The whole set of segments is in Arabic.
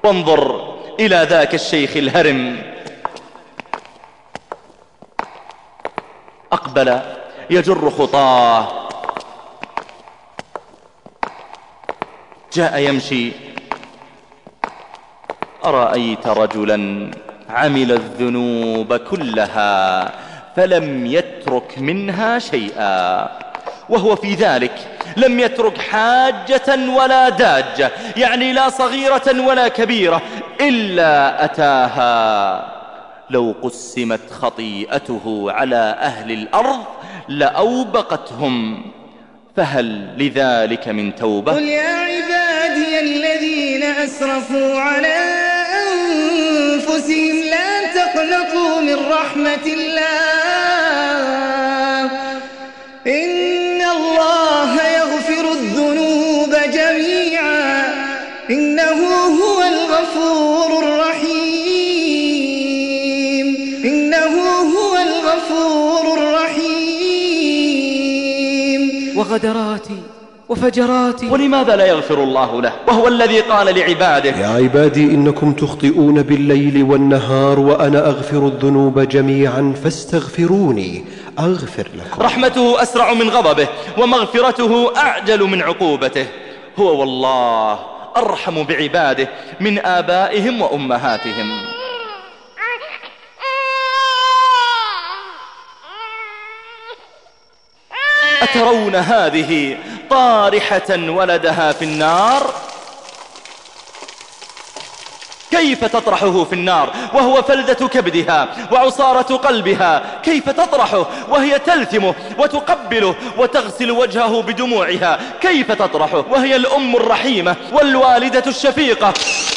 وانظر إلى ذاك الشيخ الهرم، أقبل يجر خطاه، جاء يمشي. أرأيت رجلا عمل الذنوب كلها فلم يترك منها شيئا، وهو في ذلك لم يترك حاجة ولا داجة، يعني لا صغيرة ولا كبيرة إلا أتاها. لو قسمت خطيئته على أهل الأرض لأوبقتهم، فهل لذلك من توبة؟ قل يا عبادي الذين أسرفوا على أنفسهم لا تقنطوا من رحمة الله، إن الله يغفر الذنوب جميعا إنه هو الغفور الرحيم، إنه هو الغفور الرحيم. وغدراتي وفجراتي، ولماذا لا يغفر الله له وهو الذي قال لعباده: يا عبادي إنكم تخطئون بالليل والنهار وأنا أغفر الذنوب جميعا فاستغفروني أغفر لكم. رحمته أسرع من غضبه ومغفرته أعجل من عقوبته. هو والله أرحم بعباده من آبائهم وأمهاتهم. أترون هذه طارحة ولدها في النار؟ كيف تطرحه في النار وهو فلدة كبدها وعصارة قلبها؟ كيف تطرحه وهي تلثمه وتقبله وتغسل وجهه بدموعها؟ كيف تطرحه وهي الأم الرحيمة والوالدة الشفيقة؟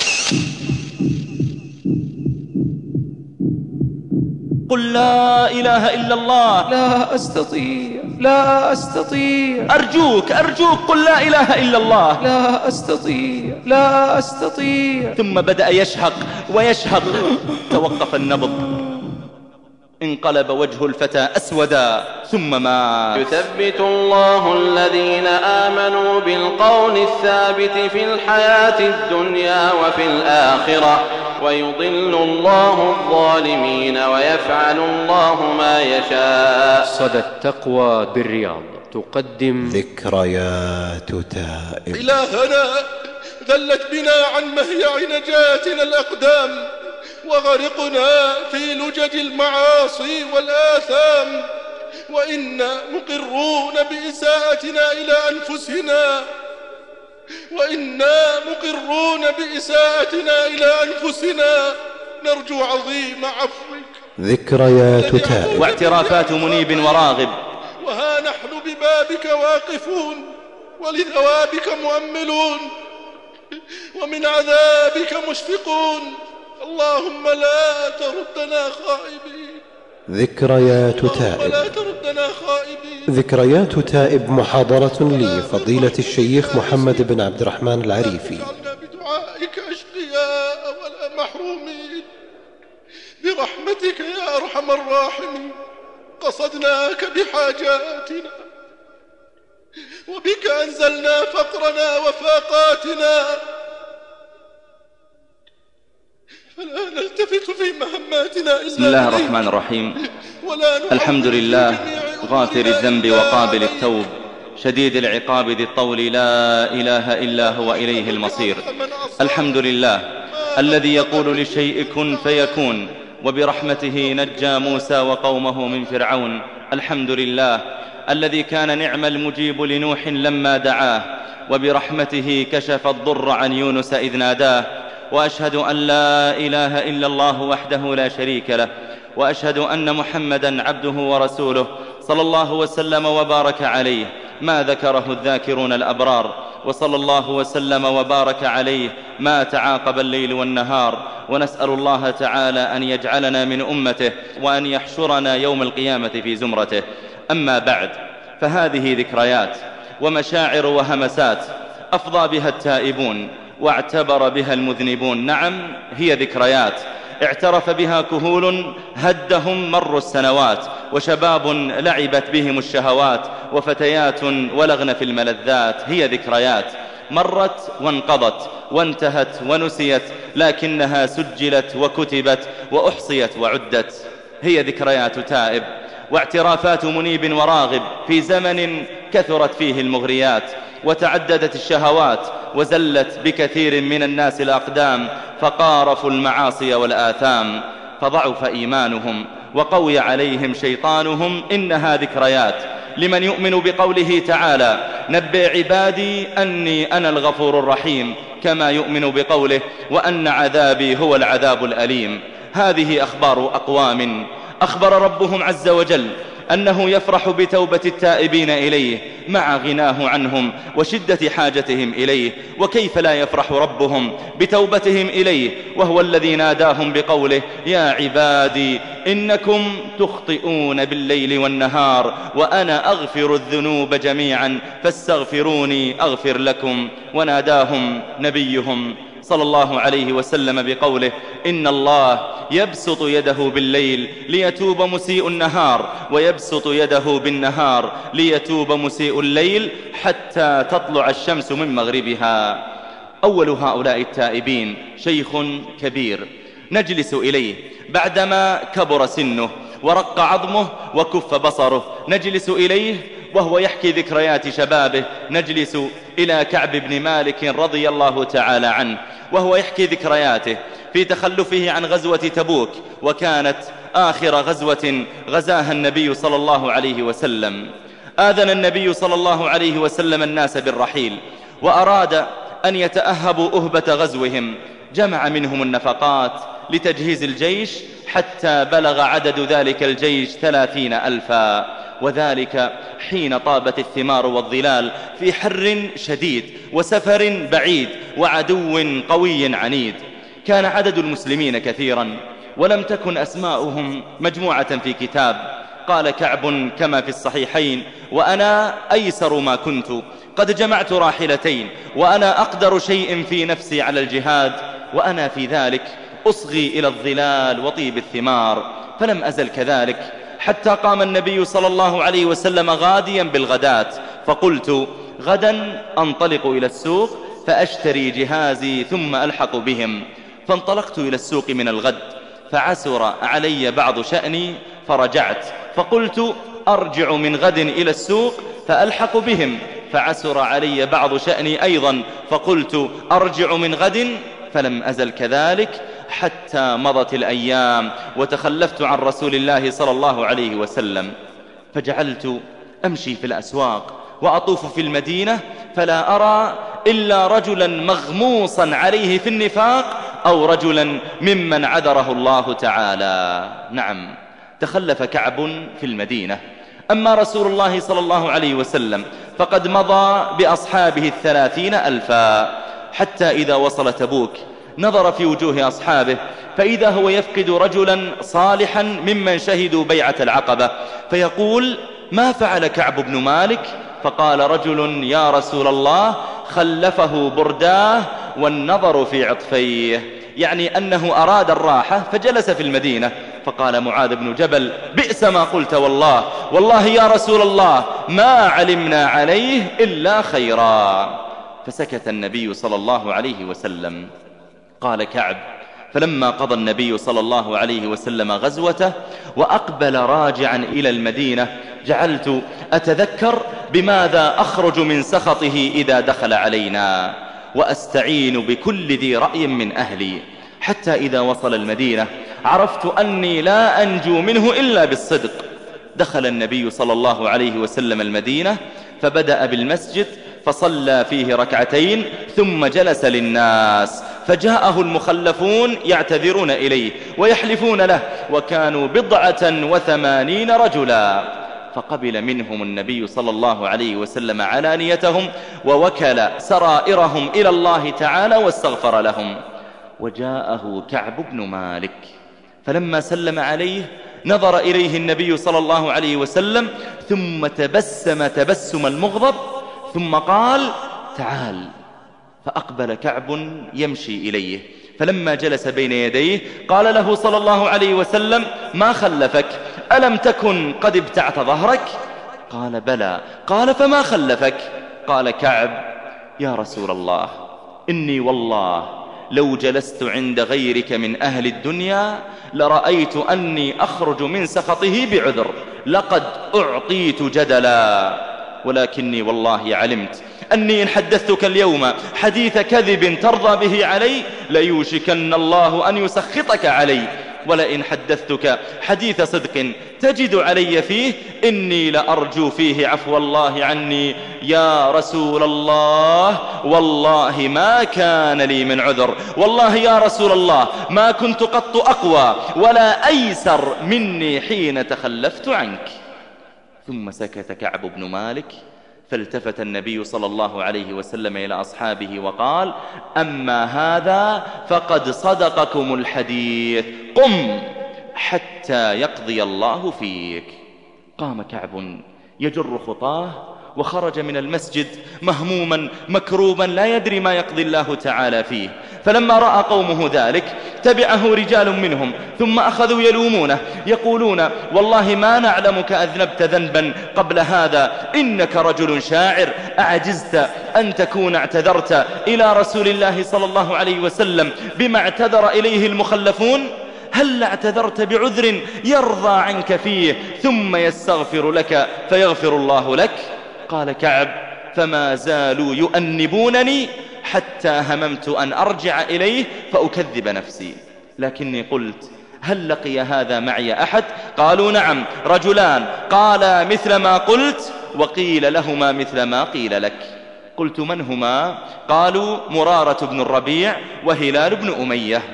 قل لا إله إلا الله. لا أستطيع، لا أستطيع، أرجوك قل لا إله إلا الله. لا أستطيع، لا أستطيع. ثم بدأ يشهق ويشهق، توقف النبض، انقلب وجه الفتى أسودا ثم مات. يثبت الله الذين آمنوا بالقول الثابت في الحياة الدنيا وفي الآخرة ويضل الله الظالمين ويفعل الله ما يشاء. صدى التقوى بالرياض تقدم ذكريات تائب. إلهنا ذلت بنا عن مهيع نجاتنا الأقدام وغرقنا في لجج المعاصي والآثام، وإنا مقرون بإساءتنا إلى أنفسنا، وإنا مقرون بإساءتنا إلى أنفسنا، نرجو عظيم عفوك. ذكريات تائب. واعترافات منيب وراغب. وها نحن ببابك واقفون ولثوابك مؤملون ومن عذابك مشفقون، اللهم لا تردنا خائبين. ذكريات تائب. لا تردنا خائبين. ذكريات تائب محاضرة لفضيلة الشيخ محمد بن عبد الرحمن العريفي. اجعلنا بدعائك أشقياء ولا محرومين برحمتك يا أرحم الراحمين. قصدناك بحاجاتنا وبك أنزلنا فقرنا وفاقاتنا، فلا نلتفت في مهماتنا إلا بسم الله الرحمن الرحيم. الحمد لله غافر الذنب وقابل التوب شديد العقاب ذي الطول، لا إله إلا هو إليه المصير. الحمد لله الذي يقول لشيء كن فيكون، وبرحمته نجى موسى وقومه من فرعون. الحمد لله الذي كان نعم المجيب لنوح لما دعاه، وبرحمته كشف الضر عن يونس إذ ناداه. وأشهد أن لا إله إلا الله وحده لا شريك له، وأشهد أن محمدًا عبده ورسوله صلى الله وسلم وبارك عليه ما ذكره الذاكرون الأبرار، وصلى الله وسلم وبارك عليه ما تعاقب الليل والنهار. ونسأل الله تعالى أن يجعلنا من أمته وأن يحشرنا يوم القيامة في زمرته. أما بعد، فهذه ذكريات ومشاعر وهمسات أفضى بها التائبون واعتبر بها المذنبون. نعم، هي ذكريات اعترف بها كهول هدهم مر السنوات، وشباب لعبت بهم الشهوات، وفتيات ولغن في الملذات. هي ذكريات مرت وانقضت وانتهت ونسيت، لكنها سجلت وكتبت وأحصيت وعدت. هي ذكريات تائب واعترافات منيب وراغب في زمن كثرت فيه المغريات وتعددت الشهوات وزلت بكثير من الناس الأقدام فقارفوا المعاصي والآثام، فضعف إيمانهم وقوي عليهم شيطانهم. إنها ذكريات لمن يؤمن بقوله تعالى: نبئ عبادي أني أنا الغفور الرحيم، كما يؤمن بقوله: وأن عذابي هو العذاب الأليم. هذه أخبار أقوام أخبر ربهم عز وجل أنه يفرح بتوبة التائبين إليه مع غناه عنهم وشدة حاجتهم إليه. وكيف لا يفرح ربهم بتوبتهم إليه وهو الذي ناداهم بقوله: يا عبادي إنكم تخطئون بالليل والنهار وأنا أغفر الذنوب جميعا فاستغفروني أغفر لكم. وناداهم نبيهم صلى الله عليه وسلم بقوله: إن الله يبسط يده بالليل ليتوب مسيء النهار ويبسط يده بالنهار ليتوب مسيء الليل حتى تطلع الشمس من مغربها. أول هؤلاء التائبين شيخ كبير نجلس إليه بعدما كبر سنه ورق عظمه وكف بصره، نجلس إليه وهو يحكي ذكريات شبابه. نجلس إلى كعب بن مالك رضي الله تعالى عنه وهو يحكي ذكرياته في تخلفه عن غزوة تبوك، وكانت آخر غزوة غزاها النبي صلى الله عليه وسلم. آذن النبي صلى الله عليه وسلم الناس بالرحيل وأراد أن يتأهبوا أهبة غزوهم، جمع منهم النفقات لتجهيز الجيش حتى بلغ عدد ذلك الجيش 30,000، وذلك حين طابت الثمار والظلال في حر شديد وسفر بعيد وعدو قوي عنيد. كان عدد المسلمين كثيرا ولم تكن أسماؤهم مجموعة في كتاب. قال كعب كما في الصحيحين: وأنا أيسر ما كنت، قد جمعت راحلتين وأنا أقدر شيء في نفسي على الجهاد، وأنا في ذلك أصغي إلى الظلال وطيب الثمار. فلم أزل كذلك حتى قام النبي صلى الله عليه وسلم غاديا بالغداة، فقلت: غدا أنطلق إلى السوق فأشتري جهازي ثم ألحق بهم. فانطلقت إلى السوق من الغد فعسر علي بعض شأني فرجعت، فقلت: أرجع من غد إلى السوق فألحق بهم، فعسر علي بعض شأني أيضا، فقلت: أرجع من غد. فلم أزل كذلك حتى مضت الأيام وتخلفت عن رسول الله صلى الله عليه وسلم. فجعلت أمشي في الأسواق وأطوف في المدينة فلا أرى إلا رجلا مغموصا عليه في النفاق أو رجلا ممن عذره الله تعالى. نعم، تخلف كعب في المدينة. أما رسول الله صلى الله عليه وسلم فقد مضى بأصحابه 30,000، حتى إذا وصل تبوك نظر في وجوه أصحابه فإذا هو يفقد رجلا صالحا ممن شهدوا بيعة العقبة، فيقول: ما فعل كعب بن مالك؟ فقال رجل: يا رسول الله، خلفه برداه والنظر في عطفيه، يعني أنه أراد الراحة فجلس في المدينة. فقال معاذ بن جبل: بئس ما قلت، والله يا رسول الله ما علمنا عليه إلا خيرا. فسكت النبي صلى الله عليه وسلم. قال كعب: فلما قضى النبي صلى الله عليه وسلم غزوته وأقبل راجعا إلى المدينة جعلت أتذكر بماذا أخرج من سخطه إذا دخل علينا، وأستعين بكل ذي رأي من أهلي، حتى إذا وصل المدينة عرفت أني لا أنجو منه إلا بالصدق. دخل النبي صلى الله عليه وسلم المدينة فبدأ بالمسجد فصلى فيه ركعتين ثم جلس للناس، فجاءه المخلفون يعتذرون إليه ويحلفون له، وكانوا 89 رجلا، فقبل منهم النبي صلى الله عليه وسلم علانيتهم ووكل سرائرهم إلى الله تعالى واستغفر لهم. وجاءه كعب بن مالك فلما سلم عليه نظر إليه النبي صلى الله عليه وسلم ثم تبسم المغضب ثم قال: تعال. فأقبل كعب يمشي إليه، فلما جلس بين يديه قال له صلى الله عليه وسلم: ما خلفك؟ ألم تكن قد ابتعت ظهرك؟ قال: بلى. قال: فما خلفك؟ قال كعب: يا رسول الله إني والله لو جلست عند غيرك من أهل الدنيا لرأيت أني أخرج من سخطه بعذر، لقد أعطيت جدلا، ولكني والله علمت أني إن حدثتك اليوم حديث كذب ترضى به علي ليوشكن الله أن يسخطك علي، ولئن حدثتك حديث صدق تجد علي فيه إني لأرجو فيه عفو الله عني. يا رسول الله والله ما كان لي من عذر، والله يا رسول الله ما كنت قط أقوى ولا أيسر مني حين تخلفت عنك. ثم سكت كعب بن مالك، فالتفت النبي صلى الله عليه وسلم إلى أصحابه وقال: أما هذا فقد صدقكم الحديث، قم حتى يقضي الله فيك. قام كعب يجر خطاه وخرج من المسجد مهموما مكروبا لا يدري ما يقضي الله تعالى فيه. فلما رأى قومه ذلك تبعه رجال منهم، ثم أخذوا يلومونه يقولون: والله ما نعلمك أذنبت ذنبا قبل هذا، إنك رجل شاعر، أعجزت أن تكون اعتذرت إلى رسول الله صلى الله عليه وسلم بما اعتذر إليه المخلفون؟ هل اعتذرت بعذر يرضى عنك فيه ثم يستغفر لك فيغفر الله لك؟ قال كعب: فما زالوا يؤنبونني حتى هممت أن أرجع إليه فأكذب نفسي، لكني قلت: هل لقي هذا معي أحد؟ قالوا: نعم، رجلان قالا مثل ما قلت وقيل لهما مثل ما قيل لك. قلت: من هما؟ قالوا: مرارة بن الربيع وهلال بن أمية.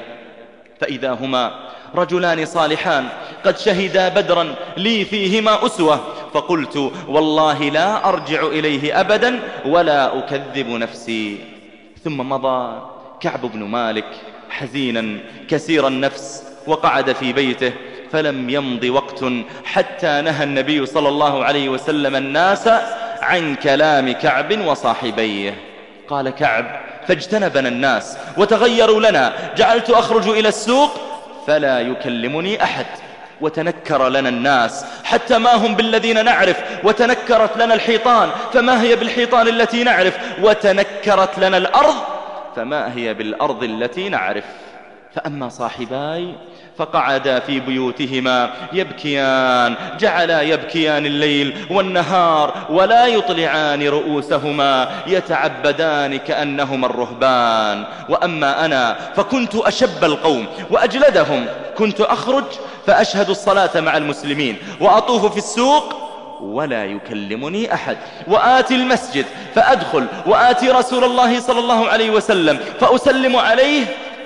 فإذا هما رجلان صالحان قد شهدا بدرا لي فيهما أسوة. فقلت: والله لا أرجع إليه أبدا ولا أكذب نفسي. ثم مضى كعب بن مالك حزينا كسير النفس وقعد في بيته، فلم يمض وقت حتى نهى النبي صلى الله عليه وسلم الناس عن كلام كعب وصاحبيه. قال كعب: فاجتنبنا الناس وتغيروا لنا، جعلت أخرج إلى السوق فلا يكلمني أحد، وتنكر لنا الناس حتى ما هم بالذين نعرف، وتنكرت لنا الحيطان فما هي بالحيطان التي نعرف، وتنكرت لنا الأرض فما هي بالأرض التي نعرف. فأما صاحباي فقعدا في بيوتهما يبكيان، جعلا يبكيان الليل والنهار ولا يطلعان رؤوسهما، يتعبدان كأنهما الرهبان. وأما أنا فكنت أشب القوم وأجلدهم، كنت أخرج فأشهد الصلاة مع المسلمين وأطوف في السوق ولا يكلمني أحد، وآتي المسجد فأدخل وآتي رسول الله صلى الله عليه وسلم فأسلم عليه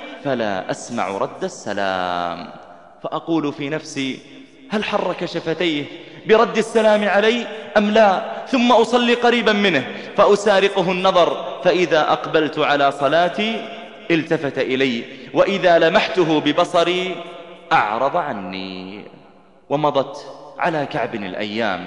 فلا أسمع رد السلام، فأقول في نفسي: هل حرك شفتيه برد السلام علي أم لا؟ ثم أصلي قريبا منه فأسارقه النظر، فإذا أقبلت على صلاتي التفت إلي، وإذا لمحته ببصري أعرض عني. ومضت على كعب الأيام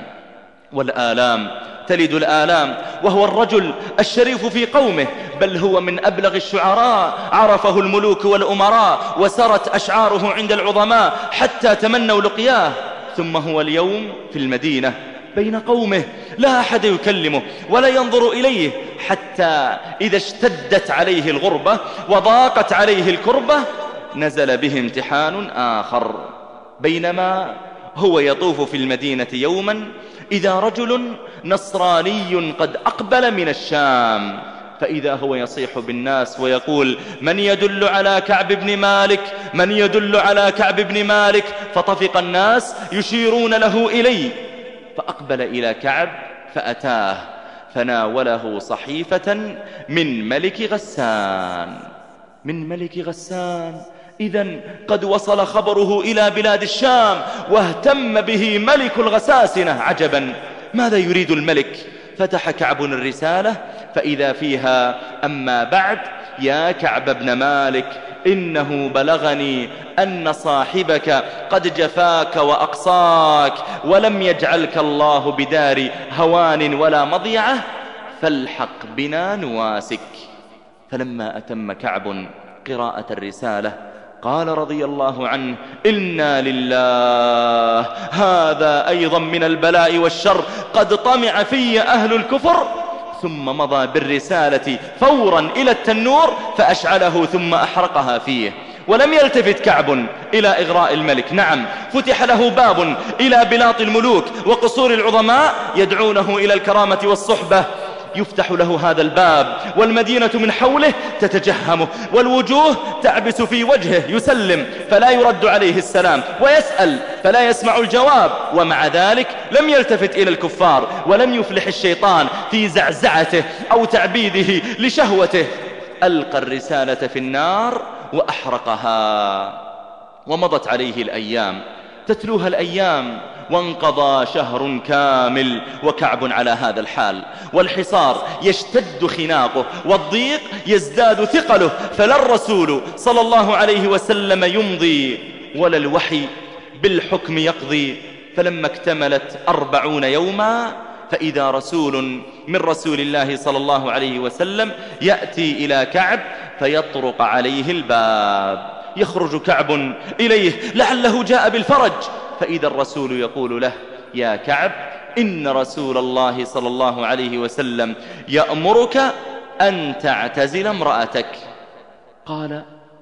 والآلام تلد الآلام، وهو الرجل الشريف في قومه، بل هو من أبلغ الشعراء، عرفه الملوك والأمراء وسرت أشعاره عند العظماء حتى تمنوا لقياه. ثم هو اليوم في المدينة بين قومه لا أحد يكلمه ولا ينظر إليه، حتى إذا اشتدت عليه الغربة وضاقت عليه الكربة نزل به امتحان آخر. بينما هو يطوف في المدينة يوما إذا رجل نصراني قد أقبل من الشام، فإذا هو يصيح بالناس ويقول: من يدل على كعب بن مالك؟ من يدل على كعب بن مالك؟ فطفق الناس يشيرون له إلي، فأقبل إلى كعب فأتاه فناوله صحيفة من ملك غسان. من ملك غسان، إذن قد وصل خبره إلى بلاد الشام واهتم به ملك الغساسنة. عجبا، ماذا يريد الملك؟ فتح كعب الرسالة فإذا فيها: أما بعد يا كعب بن مالك، إنه بلغني أن صاحبك قد جفاك وأقصاك، ولم يجعلك الله بدار هوان ولا مضيعة، فالحق بنا نواسك. فلما أتم كعب قراءة الرسالة قال رضي الله عنه: إنا لله، هذا أيضا من البلاء والشر، قد طمع في أهل الكفر ثم مضى بالرسالة فورا إلى التنور فأشعله ثم أحرقها فيه. ولم يلتفت كعب إلى إغراء الملك. نعم، فتح له باب إلى بلاط الملوك وقصور العظماء يدعونه إلى الكرامة والصحبة، يفتح له هذا الباب والمدينة من حوله تتجهمه والوجوه تعبس في وجهه، يسلم فلا يرد عليه السلام، ويسأل فلا يسمع الجواب، ومع ذلك لم يلتفت إلى الكفار ولم يفلح الشيطان في زعزعته أو تعبيده لشهوته. ألقى الرسالة في النار وأحرقها. ومضت عليه الأيام، تتلوها الأيام، وانقضى شهر كامل وكعب على هذا الحال، والحصار يشتد خناقه والضيق يزداد ثقله، فلا الرسول صلى الله عليه وسلم يمضي ولا الوحي بالحكم يقضي. فلما اكتملت 40 يوما فإذا رسول من رسول الله صلى الله عليه وسلم يأتي إلى كعب فيطرق عليه الباب. يخرج كعب إليه لعله جاء بالفرج، فإذا الرسول يقول له: يا كعب، إن رسول الله صلى الله عليه وسلم يأمرك أن تعتزل امرأتك. قال: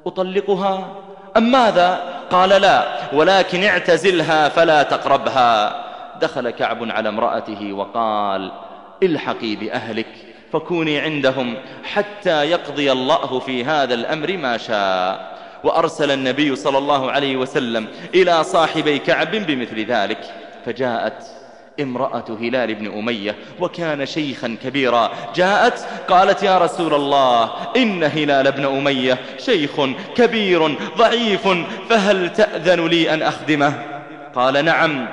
أطلقها أم ماذا؟ قال: لا، ولكن اعتزلها فلا تقربها. دخل كعب على امرأته وقال: الحقي بأهلك فكوني عندهم حتى يقضي الله في هذا الأمر ما شاء. وأرسل النبي صلى الله عليه وسلم إلى صاحبي كعب بمثل ذلك. فجاءت امرأة هلال بن أمية وكان شيخا كبيرا، جاءت قالت: يا رسول الله، إن هلال بن أمية شيخ كبير ضعيف، فهل تأذن لي أن أخدمه؟ قال: نعم،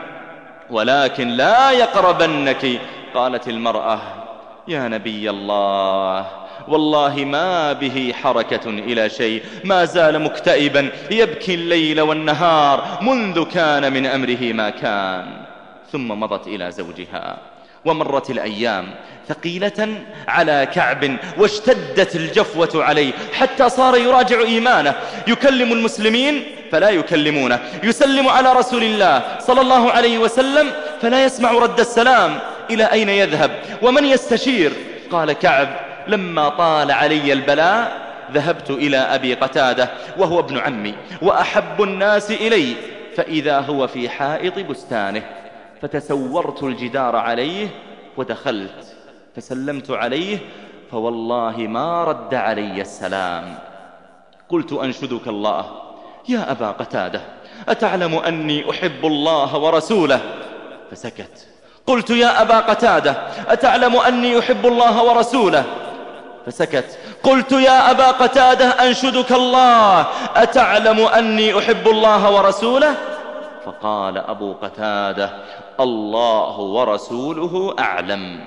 ولكن لا يقربنك. قالت المرأة: يا نبي الله، والله ما به حركة إلى شيء، ما زال مكتئبا يبكي الليل والنهار منذ كان من أمره ما كان. ثم مضت إلى زوجها. ومرت الأيام ثقيلة على كعب، واشتدت الجفوة عليه حتى صار يراجع إيمانه. يكلم المسلمين فلا يكلمونه، يسلم على رسول الله صلى الله عليه وسلم فلا يسمع رد السلام. إلى أين يذهب ومن يستشير؟ قال كعب: لما طال علي البلاء ذهبت إلى أبي قتادة وهو ابن عمي وأحب الناس إلي، فإذا هو في حائط بستانه، فتسورت الجدار عليه ودخلت فسلمت عليه، فوالله ما رد علي السلام. قلت: أنشدك الله يا أبا قتادة، أتعلم أني أحب الله ورسوله؟ فسكت. قلت: يا أبا قتادة، أتعلم أني أحب الله ورسوله؟ فسكت. قلت: يا أبا قتادة، أنشدك الله، أتعلم أني أحب الله ورسوله؟ فقال أبو قتادة: الله ورسوله أعلم.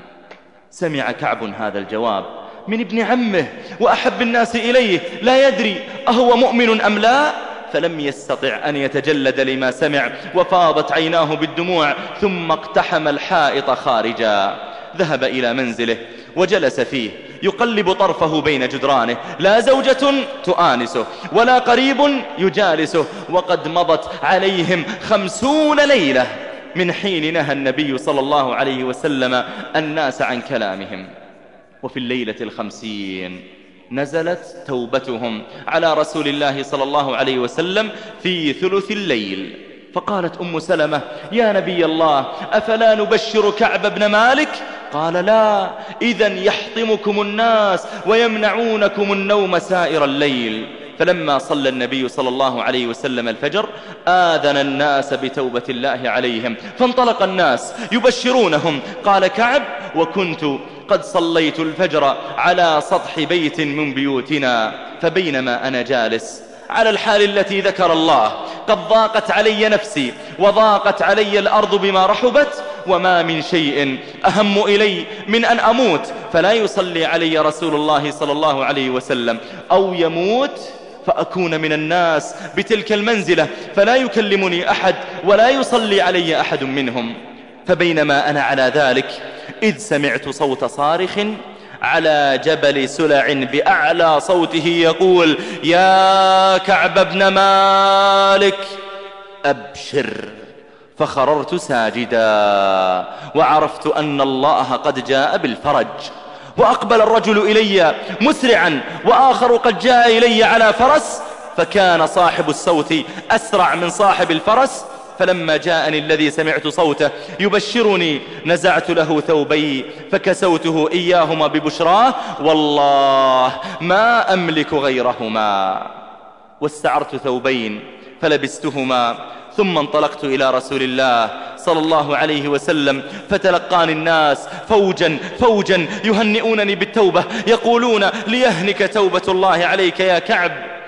سمع كعب هذا الجواب من ابن عمه وأحب الناس إليه، لا يدري أهو مؤمن أم لا، فلم يستطع أن يتجلد لما سمع، وفاضت عيناه بالدموع، ثم اقتحم الحائط خارجا. ذهب إلى منزله وجلس فيه يقلب طرفه بين جدرانه، لا زوجة تؤانسه ولا قريب يجالسه، وقد مضت عليهم 50 ليلة من حين نهى النبي صلى الله عليه وسلم الناس عن كلامهم. وفي الليلة 50 نزلت توبتهم على رسول الله صلى الله عليه وسلم في ثلث الليل. فقالت أم سلمة: يا نبي الله، أفلا نبشر كعب بن مالك؟ قال: لا، إذن يحطمكم الناس ويمنعونكم النوم سائر الليل. فلما صلى النبي صلى الله عليه وسلم الفجر آذن الناس بتوبة الله عليهم، فانطلق الناس يبشرونهم. قال كعب: وكنت قد صليت الفجر على سطح بيت من بيوتنا، فبينما أنا جالس على الحال التي ذكر الله قد ضاقت علي نفسي وضاقت علي الأرض بما رحبت، وما من شيء أهم إلي من أن أموت فلا يصلي علي رسول الله صلى الله عليه وسلم، أو يموت فأكون من الناس بتلك المنزلة فلا يكلمني أحد ولا يصلي علي أحد منهم. فبينما أنا على ذلك إذ سمعت صوت صارخ على جبل سلع بأعلى صوته يقول: يا كعب بن مالك أبشر. فخررت ساجدا، وعرفت أن الله قد جاء بالفرج، وأقبل الرجل إلي مسرعا وآخر قد جاء إلي على فرس، فكان صاحب الصوت أسرع من صاحب الفرس. فلما جاءني الذي سمعت صوته يبشرني نزعت له ثوبي فكسوته إياهما ببشراه، والله ما أملك غيرهما. واستعرت ثوبين فلبستهما، ثم انطلقت إلى رسول الله صلى الله عليه وسلم، فتلقاني الناس فوجا فوجا يهنئونني بالتوبة، يقولون ليهنك توبة الله عليك يا كعب.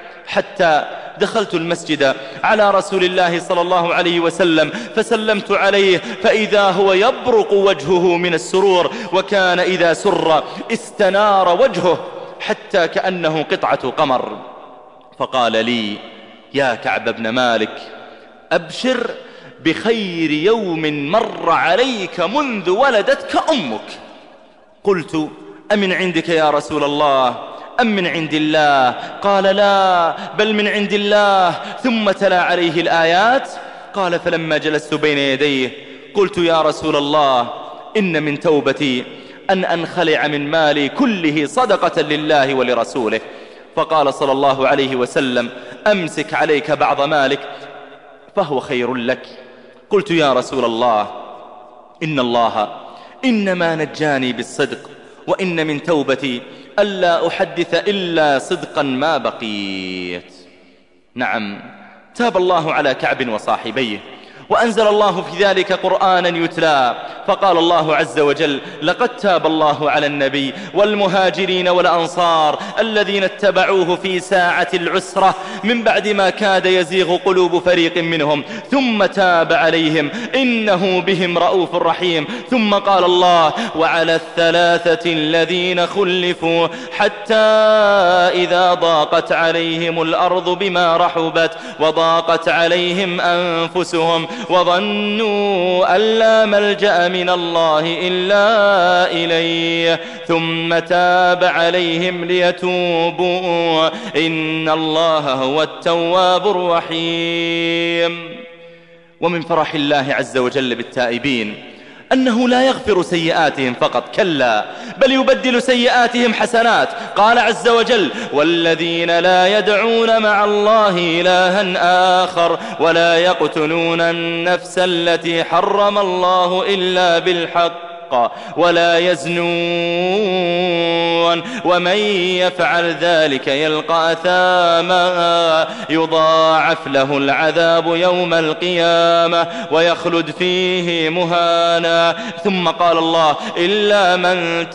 حتى دخلت المسجد على رسول الله صلى الله عليه وسلم فسلمت عليه، فإذا هو يبرق وجهه من السرور، وكان إذا سر استنار وجهه حتى كأنه قطعة قمر. فقال لي: يا كعب بن مالك، أبشر بخير يوم مر عليك منذ ولدتك أمك. قلت: أمن عندك يا رسول الله أم من عند الله؟ قال: لا، بل من عند الله. ثم تلا عليه الآيات. قال: فلما جلست بين يديه قلت: يا رسول الله، إن من توبتي أن أنخلع من مالي كله صدقة لله ولرسوله. فقال صلى الله عليه وسلم: أمسك عليك بعض مالك فهو خير لك. قلت: يا رسول الله، إن الله إنما نجاني بالصدق، وإن من توبتي ألا أحدث إلا صدقا ما بقيت. نعم، تاب الله على كعب وصاحبيه، وأنزل الله في ذلك قرآنا يتلى. فقال الله عز وجل: لقد تاب الله على النبي والمهاجرين والأنصار الذين اتبعوه في ساعة العسرة من بعد ما كاد يزيغ قلوب فريق منهم، ثم تاب عليهم إنه بهم رؤوف رحيم. ثم قال الله: وعلى الثلاثة الذين خلفوا حتى إذا ضاقت عليهم الأرض بما رحبت وضاقت عليهم أنفسهم وظنوا أن لا ملجأ من الله إلا إليه ثم تاب عليهم ليتوبوا إن الله هو التواب الرحيم. ومن فرح الله عز وجل بالتائبين أنه لا يغفر سيئاتهم فقط، كلا، بل يبدل سيئاتهم حسنات. قال عز وجل: والذين لا يدعون مع الله إلها آخر ولا يقتلون النفس التي حرم الله إلا بالحق ولا يزنون ومن يفعل ذلك يلقى أثاما يضاعف له العذاب يوم القيامة ويخلد فيه مهانا. ثم قال الله: إلا من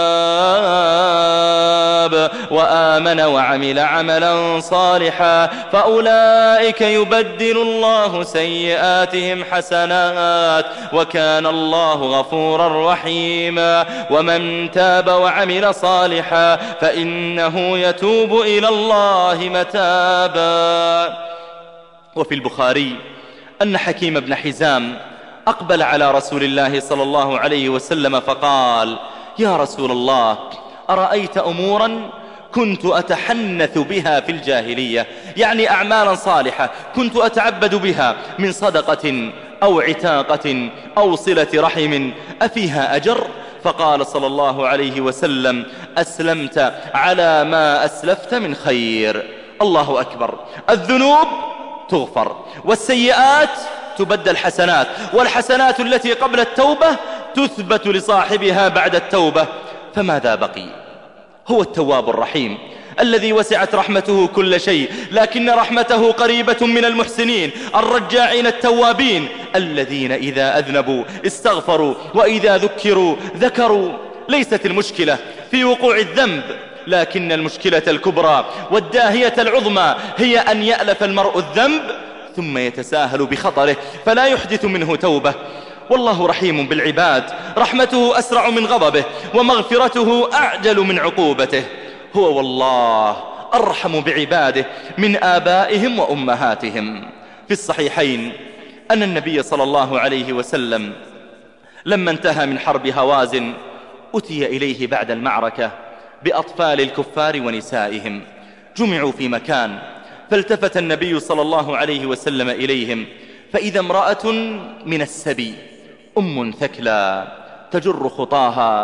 تاب وآمن وعمل عملا صالحا فأولئك يبدل الله سيئاتهم حسنات وكان الله غفورا رحيما. ومن تاب وعمل صالحا فإنه يتوب إلى الله متابا. وفي البخاري أن حكيم بن حزام أقبل على رسول الله صلى الله عليه وسلم فقال: يا رسول الله، أرأيت أمورا كنت أتحنث بها في الجاهلية، يعني أعمالا صالحة كنت أتعبد بها من صدقة أو عتاقة أو صلة رحم، أفيها أجر؟ فقال صلى الله عليه وسلم: أسلمت على ما أسلفت من خير. الله أكبر. الذنوب تغفر والسيئات تبدل حسنات، والحسنات التي قبل التوبة تثبت لصاحبها بعد التوبة. فماذا بقي؟ هو التواب الرحيم الذي وسعت رحمته كل شيء، لكن رحمته قريبة من المحسنين الرجاعين التوابين الذين إذا أذنبوا استغفروا وإذا ذكروا ذكروا. ليست المشكلة في وقوع الذنب، لكن المشكلة الكبرى والداهية العظمى هي أن يألف المرء الذنب ثم يتساهل بخطره فلا يحدث منه توبة. والله رحيم بالعباد، رحمته أسرع من غضبه ومغفرته أعجل من عقوبته. هو والله أرحم بعباده من آبائهم وأمهاتهم. في الصحيحين أن النبي صلى الله عليه وسلم لما انتهى من حرب هوازن أتي إليه بعد المعركة بأطفال الكفار ونسائهم، جمعوا في مكان، فالتفت النبي صلى الله عليه وسلم إليهم فإذا امرأة من السبي أم ثكلى تجر خطاها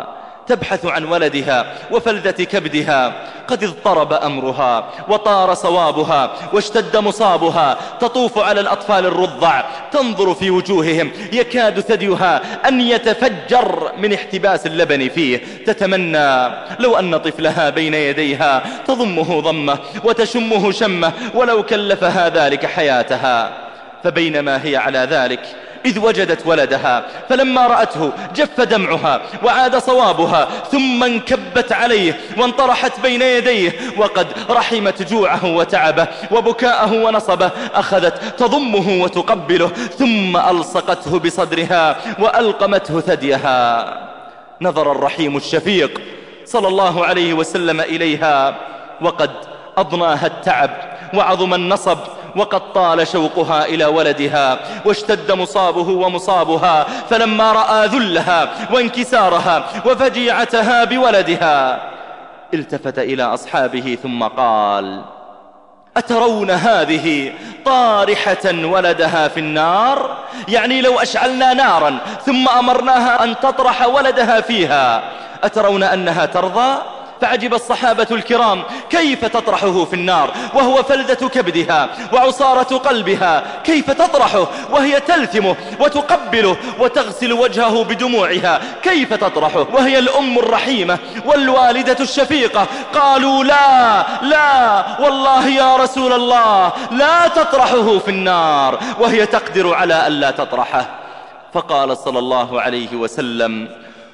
تبحث عن ولدها وفلذة كبدها، قد اضطرب أمرها وطار صوابها واشتد مصابها، تطوف على الأطفال الرضع تنظر في وجوههم يكاد ثديها أن يتفجر من احتباس اللبن فيه، تتمنى لو أن طفلها بين يديها تضمه ضمه وتشمه شمه ولو كلفها ذلك حياتها. فبينما هي على ذلك إذ وجدت ولدها، فلما رأته جف دمعها وعاد صوابها، ثم انكبت عليه وانطرحت بين يديه، وقد رحمت جوعه وتعبه وبكاءه ونصبه، أخذت تضمه وتقبله، ثم ألصقته بصدرها وألقمته ثديها. نظر الرحيم الشفيق صلى الله عليه وسلم إليها وقد أضناها التعب وعظم النصب، وقد طال شوقها إلى ولدها واشتد مصابه ومصابها، فلما رأى ذلها وانكسارها وفجيعتها بولدها التفت إلى أصحابه ثم قال: أترون هذه طارحة ولدها في النار؟ يعني لو أشعلنا نارا ثم أمرناها أن تطرح ولدها فيها، أترون أنها ترضى؟ فعجب الصحابة الكرام كيف تطرحه في النار وهو فلذة كبدها وعصارة قلبها، كيف تطرحه وهي تلثمه وتقبله وتغسل وجهه بدموعها، كيف تطرحه وهي الأم الرحيمة والوالدة الشفيقة؟ قالوا: لا لا والله يا رسول الله لا تطرحه في النار، وهي تقدر على ألا تطرحه. فقال صلى الله عليه وسلم: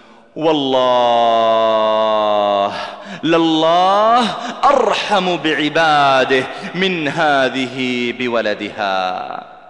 والله لله أرحم بعباده من هذه بولدها.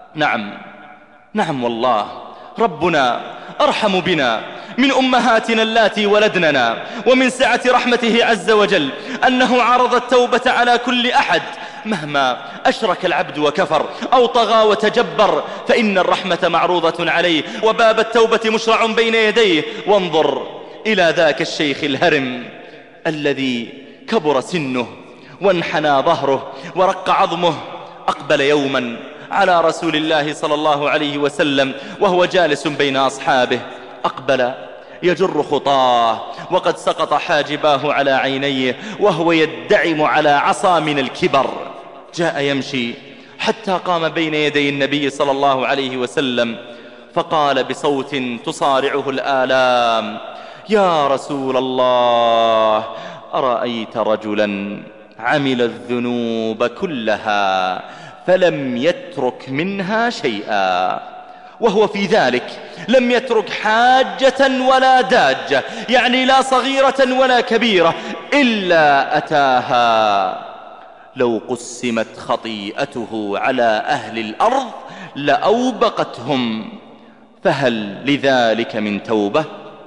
نعم والله ربنا أرحم بنا من أمهاتنا اللاتي ولدننا، ومن سعة رحمته عز وجل أنه عرض التوبة على كل أحد مهما أشرك العبد وكفر أو طغى وتجبر، فإن الرحمة معروضة عليه وباب التوبة مشرع بين يديه. وانظر إلى ذاك الشيخ الهرم الذي كبر سنه وانحنى ظهره ورق عظمه، أقبل يوما على رسول الله صلى الله عليه وسلم وهو جالس بين أصحابه، أقبل يجر خطاه وقد سقط حاجباه على عينيه وهو يدعم على عصا من الكبر. جاء يمشي حتى قام بين يدي النبي صلى الله عليه وسلم فقال بصوت تصارعه الآلام: يا رسول الله، أرأيت رجلا عمل الذنوب كلها فلم يترك منها شيئا، وهو في ذلك لم يترك حاجة ولا داجة، يعني لا صغيرة ولا كبيرة إلا أتاها، لو قسمت خطيئته على أهل الأرض لأوبقتهم، فهل لذلك من توبة؟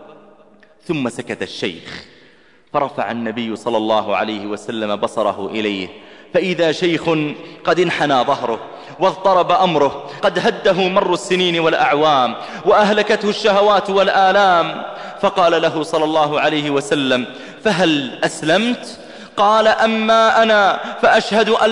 ثم سكت الشيخ، فرفع النبي صلى الله عليه وسلم بصره إليه، فإذا شيخ قد انحنى ظهره واضطرب أمره، قد هده مر السنين والأعوام وأهلكته الشهوات والآلام، فقال له صلى الله عليه وسلم: فهل أسلمت؟ قال: أما أنا فأشهد أن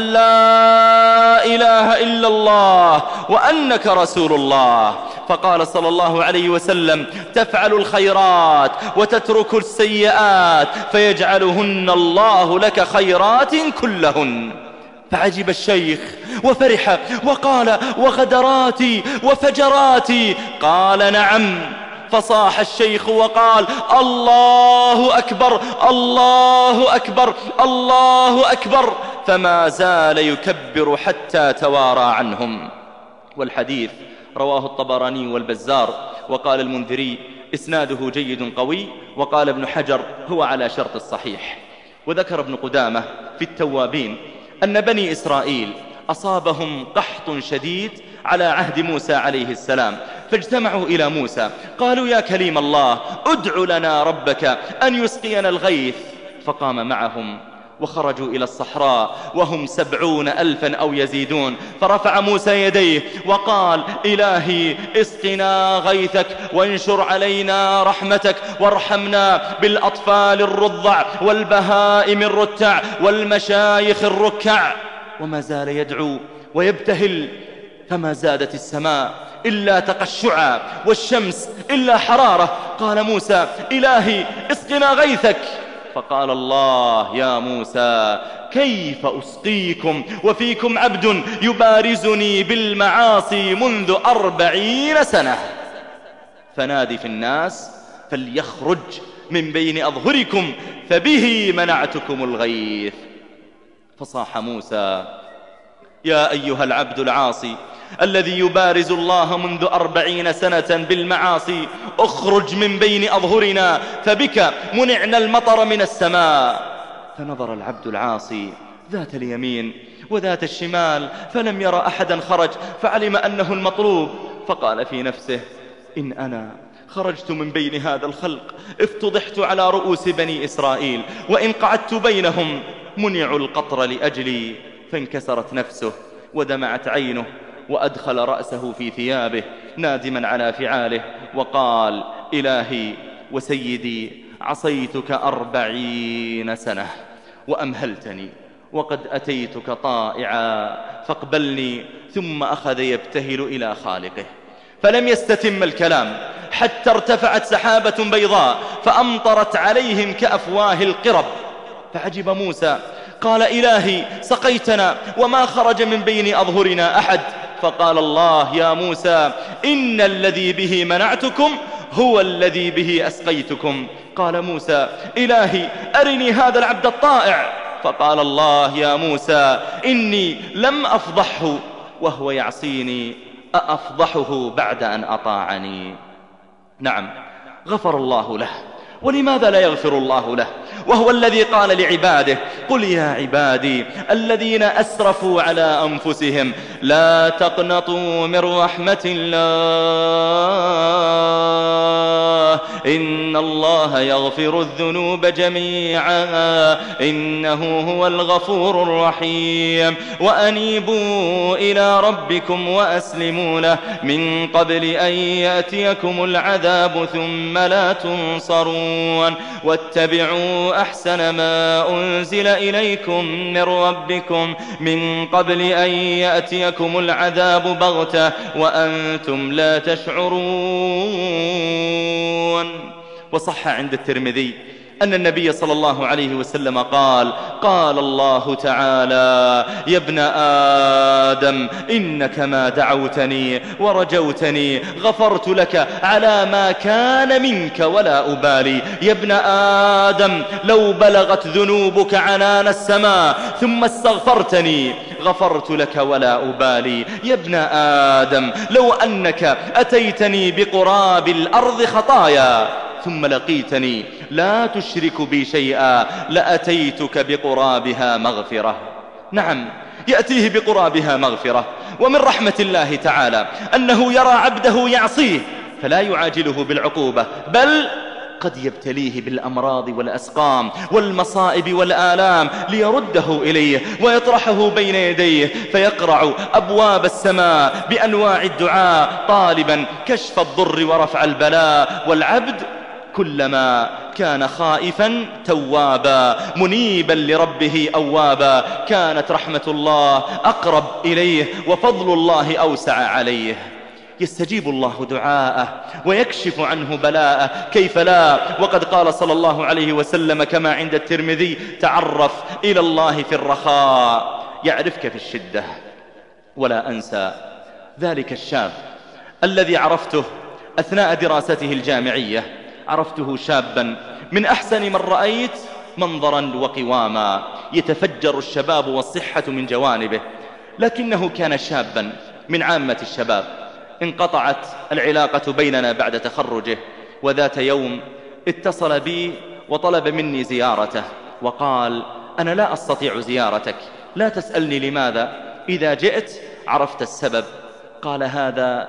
لا إله إلا الله وأنك رسول الله. فقال صلى الله عليه وسلم: تفعل الخيرات وتترك السيئات فيجعلهن الله لك خيرات كلهن. فعجب الشيخ وفرح وقال: وغدراتي وفجراتي؟ قال: نعم. فصاح الشيخ وقال: الله أكبر الله أكبر الله أكبر، فما زال يكبر حتى توارى عنهم. والحديث رواه الطبراني والبزار، وقال المنذري إسناده جيد قوي، وقال ابن حجر هو على شرط الصحيح. وذكر ابن قدامة في التوابين أن بني إسرائيل أصابهم قحط شديد على عهد موسى عليه السلام، فاجتمعوا إلى موسى قالوا: يا كليم الله، ادع لنا ربك أن يسقينا الغيث. فقام معهم وخرجوا إلى الصحراء وهم 70,000 أو يزيدون، فرفع موسى يديه وقال: إلهي اسقنا غيثك وانشر علينا رحمتك وارحمنا بالأطفال الرضع والبهائم الرتع والمشايخ الركع. وما زال يدعو ويبتهل، فما زادت السماء إلا تقشعا والشمس إلا حرارة. قال موسى: إلهي اسقنا غيثك. فقال الله: يا موسى كيف أسقيكم وفيكم عبد يبارزني بالمعاصي منذ 40 سنة. فنادي في الناس فليخرج من بين أظهركم فبه منعتكم الغيث. فصاح موسى: يا أيها العبد العاصي الذي يبارز الله منذ 40 سنة بالمعاصي، اخرج من بين أظهرنا فبك منعنا المطر من السماء. فنظر العبد العاصي ذات اليمين وذات الشمال فلم يرى أحدا خرج، فعلم أنه المطلوب، فقال في نفسه: إن أنا خرجت من بين هذا الخلق افتضحت على رؤوس بني إسرائيل، وإن قعدت بينهم منعوا القطر لأجلي. فانكسرت نفسه ودمعت عينه، وأدخل رأسه في ثيابه نادما على فعاله، وقال: إلهي وسيدي عصيتك 40 سنة وأمهلتني، وقد أتيتك طائعا فاقبلني. ثم أخذ يبتهل إلى خالقه، فلم يستتم الكلام حتى ارتفعت سحابة بيضاء فأمطرت عليهم كأفواه القرب. فعجب موسى، قال: إلهي سقيتنا وما خرج من بين أظهرنا أحد. فقال الله: يا موسى إن الذي به منعتكم هو الذي به أسقيتكم. قال موسى: إلهي أرني هذا العبد الطائع. فقال الله: يا موسى إني لم أفضحه وهو يعصيني، أأفضحه بعد أن أطاعني؟ نعم، غفر الله له، ولماذا لا يغفر الله له وهو الذي قال لعباده: قل يا عبادي الذين أسرفوا على أنفسهم لا تقنطوا من رحمة الله إن الله يغفر الذنوب جميعا إنه هو الغفور الرحيم وأنيبوا إلى ربكم وأسلموا له من قبل أن يأتيكم العذاب ثم لا تنصرون واتبعوا أحسن ما أنزل إليكم من ربكم من قبل أن يأتيكم العذاب بغتة وأنتم لا تشعرون. وصح عند الترمذي أن النبي صلى الله عليه وسلم قال: قال الله تعالى: يا ابن آدم إنك ما دعوتني ورجوتني غفرت لك على ما كان منك ولا أبالي. يا ابن آدم لو بلغت ذنوبك عنان السماء ثم استغفرتني غفرت لك ولا أبالي. يا ابن آدم لو أنك أتيتني بقراب الأرض خطايا ثم لقيتني لا تشرك بي شيئا لأتيتك بقرابها مغفرة. نعم، يأتيه بقرابها مغفرة. ومن رحمة الله تعالى أنه يرى عبده يعصيه فلا يعاجله بالعقوبة، بل قد يبتليه بالأمراض والأسقام والمصائب والآلام ليرده إليه ويطرحه بين يديه، فيقرع أبواب السماء بأنواع الدعاء طالبا كشف الضر ورفع البلاء. والعبد كلما كان خائفا توابا منيبا لربه أوابا كانت رحمة الله أقرب إليه وفضل الله أوسع عليه. يستجيب الله دعاءه ويكشف عنه بلاءه، كيف لا؟ وقد قال صلى الله عليه وسلم كما عند الترمذي: تعرف إلى الله في الرخاء يعرفك في الشدة. ولا أنسى ذلك الشاب الذي عرفته أثناء دراسته الجامعية. عرفته شابا من أحسن من رأيت منظرا وقواما، يتفجر الشباب والصحة من جوانبه، لكنه كان شابا من عامة الشباب. انقطعت العلاقة بيننا بعد تخرجه، وذات يوم اتصل بي وطلب مني زيارته وقال: أنا لا أستطيع زيارتك، لا تسألني لماذا، إذا جئت عرفت السبب. قال هذا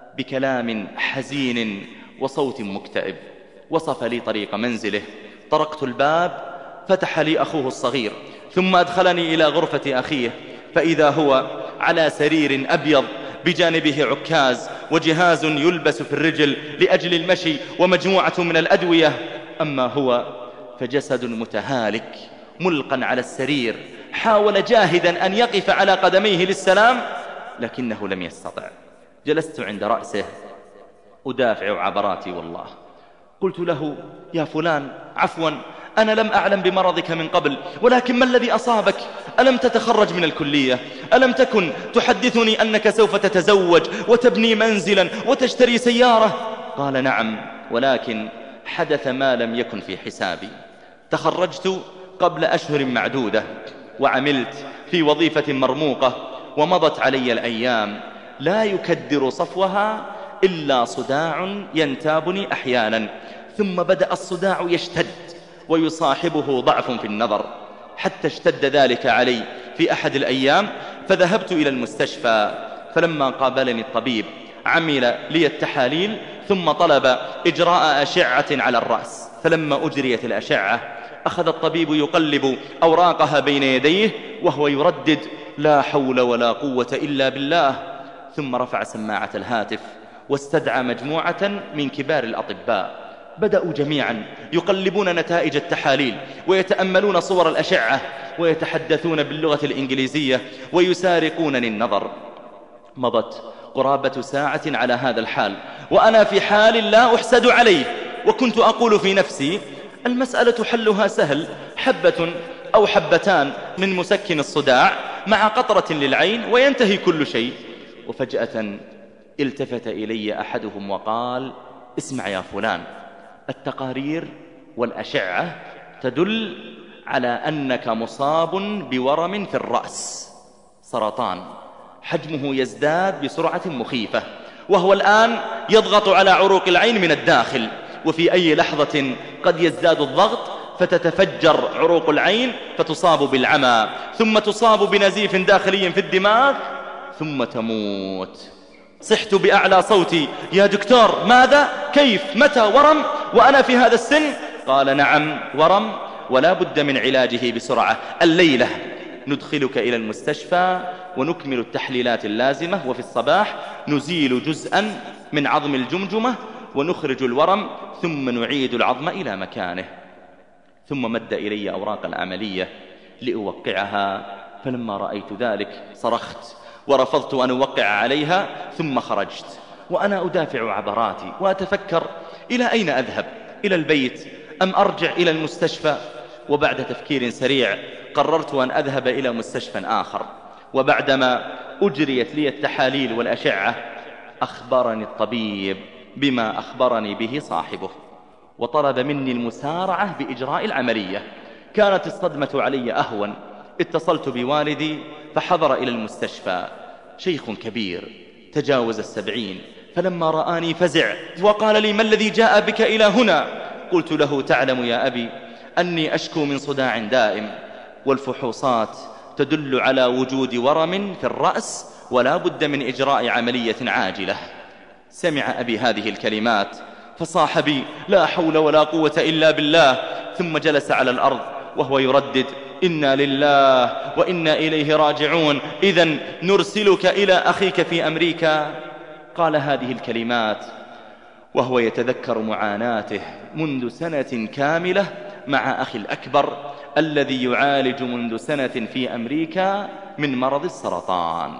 بكلام حزين وصوت مكتئب. وصف لي طريق منزله، طرقت الباب، فتح لي أخوه الصغير، ثم أدخلني إلى غرفة أخيه، فإذا هو على سرير أبيض بجانبه عكاز وجهاز يلبس في الرجل لأجل المشي ومجموعة من الأدوية. أما هو فجسد متهالك ملقا على السرير، حاول جاهدا أن يقف على قدميه للسلام لكنه لم يستطع. جلست عند رأسه أدافع عبراتي والله. قلت له: يا فلان، عفوا، أنا لم أعلم بمرضك من قبل، ولكن ما الذي أصابك؟ ألم تتخرج من الكلية؟ ألم تكن تحدثني أنك سوف تتزوج وتبني منزلا وتشتري سيارة؟ قال: نعم، ولكن حدث ما لم يكن في حسابي. تخرجت قبل أشهر معدودة، وعملت في وظيفة مرموقة، ومضت علي الأيام لا يكدر صفوها إلا صداع ينتابني أحيانا، ثم بدأ الصداع يشتد ويصاحبه ضعف في النظر، حتى اشتد ذلك علي في أحد الأيام، فذهبت إلى المستشفى. فلما قابلني الطبيب عمل لي التحاليل، ثم طلب إجراء أشعة على الرأس. فلما أجريت الأشعة أخذ الطبيب يقلب أوراقها بين يديه وهو يردد: لا حول ولا قوة إلا بالله. ثم رفع سماعة الهاتف واستدعى مجموعة من كبار الأطباء. بدأوا جميعا يقلبون نتائج التحاليل ويتأملون صور الأشعة ويتحدثون باللغة الإنجليزية ويسارقونني النظر. مضت قرابة ساعة على هذا الحال، وأنا في حال لا أحسد عليه، وكنت أقول في نفسي: المسألة حلها سهل، حبة أو حبتان من مسكن الصداع مع قطرة للعين وينتهي كل شيء. وفجأة التفت إلي أحدهم وقال: اسمع يا فلان، التقارير والأشعة تدل على أنك مصاب بورم في الرأس، سرطان، حجمه يزداد بسرعة مخيفة، وهو الآن يضغط على عروق العين من الداخل، وفي أي لحظة قد يزداد الضغط فتتفجر عروق العين فتصاب بالعمى، ثم تصاب بنزيف داخلي في الدماغ، ثم تموت. صحت بأعلى صوتي: يا دكتور، ماذا؟ كيف؟ متى؟ ورم؟ وأنا في هذا السن؟ قال: نعم، ورم، ولا بد من علاجه بسرعة. الليلة ندخلك إلى المستشفى ونكمل التحليلات اللازمة، وفي الصباح نزيل جزءا من عظم الجمجمة ونخرج الورم، ثم نعيد العظم إلى مكانه. ثم مد إلي أوراق العملية لأوقعها، فلما رأيت ذلك صرخت ورفضت أن أوقع عليها، ثم خرجت وأنا أدافع عبراتي وأتفكر: إلى أين أذهب؟ إلى البيت أم أرجع إلى المستشفى؟ وبعد تفكير سريع قررت أن أذهب إلى مستشفى آخر. وبعدما أجريت لي التحاليل والأشعة أخبرني الطبيب بما أخبرني به صاحبه، وطلب مني المسارعة بإجراء العملية. كانت الصدمة علي أهون. اتصلت بوالدي فحضر إلى المستشفى، شيخ كبير تجاوز 70، فلما رآني فزع وقال لي: ما الذي جاء بك إلى هنا؟ قلت له: تعلم يا أبي أني أشكو من صداع دائم، والفحوصات تدل على وجود ورم في الرأس، ولا بد من إجراء عملية عاجلة. سمع أبي هذه الكلمات فصاح بي: لا حول ولا قوة إلا بالله، ثم جلس على الأرض وهو يردد: إنا لله وإنا إليه راجعون، إذن نرسلك إلى أخيك في أمريكا. قال هذه الكلمات وهو يتذكر معاناته منذ سنة كاملة مع أخي الأكبر الذي يعالج منذ سنة في أمريكا من مرض السرطان.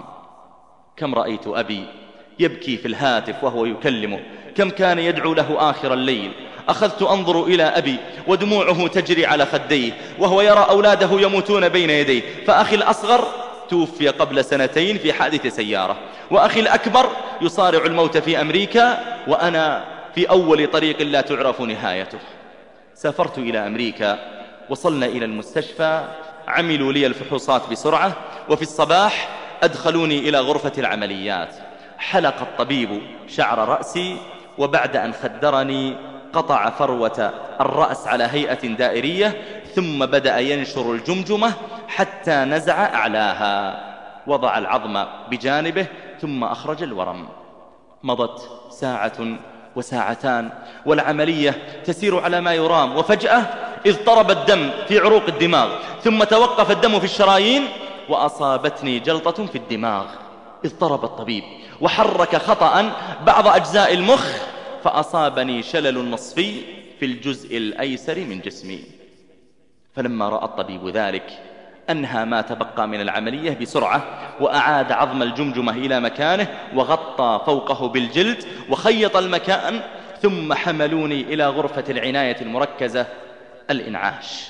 كم رأيت أبي يبكي في الهاتف وهو يكلمه، كم كان يدعو له آخر الليل. أخذت أنظر إلى أبي ودموعه تجري على خديه وهو يرى أولاده يموتون بين يديه، فأخي الأصغر توفي قبل سنتين في حادث سيارة، وأخي الأكبر يصارع الموت في أمريكا، وأنا في أول طريق لا تعرف نهايته. سافرت إلى أمريكا، وصلنا إلى المستشفى، عملوا لي الفحوصات بسرعة، وفي الصباح أدخلوني إلى غرفة العمليات. حلق الطبيب شعر رأسي، وبعد أن خدرني قطع فروة الرأس على هيئة دائرية، ثم بدأ ينشر الجمجمة حتى نزع أعلاها، وضع العظم بجانبه ثم أخرج الورم. مضت ساعة وساعتان والعملية تسير على ما يرام، وفجأة اضطرب الدم في عروق الدماغ، ثم توقف الدم في الشرايين، وأصابتني جلطة في الدماغ. اضطرب الطبيب وحرك خطأ بعض أجزاء المخ، فأصابني شلل نصفي في الجزء الأيسر من جسمي. فلما رأى الطبيب ذلك أنهى ما تبقى من العملية بسرعة، وأعاد عظم الجمجمة إلى مكانه وغطى فوقه بالجلد وخيط المكان، ثم حملوني إلى غرفة العناية المركزة الإنعاش.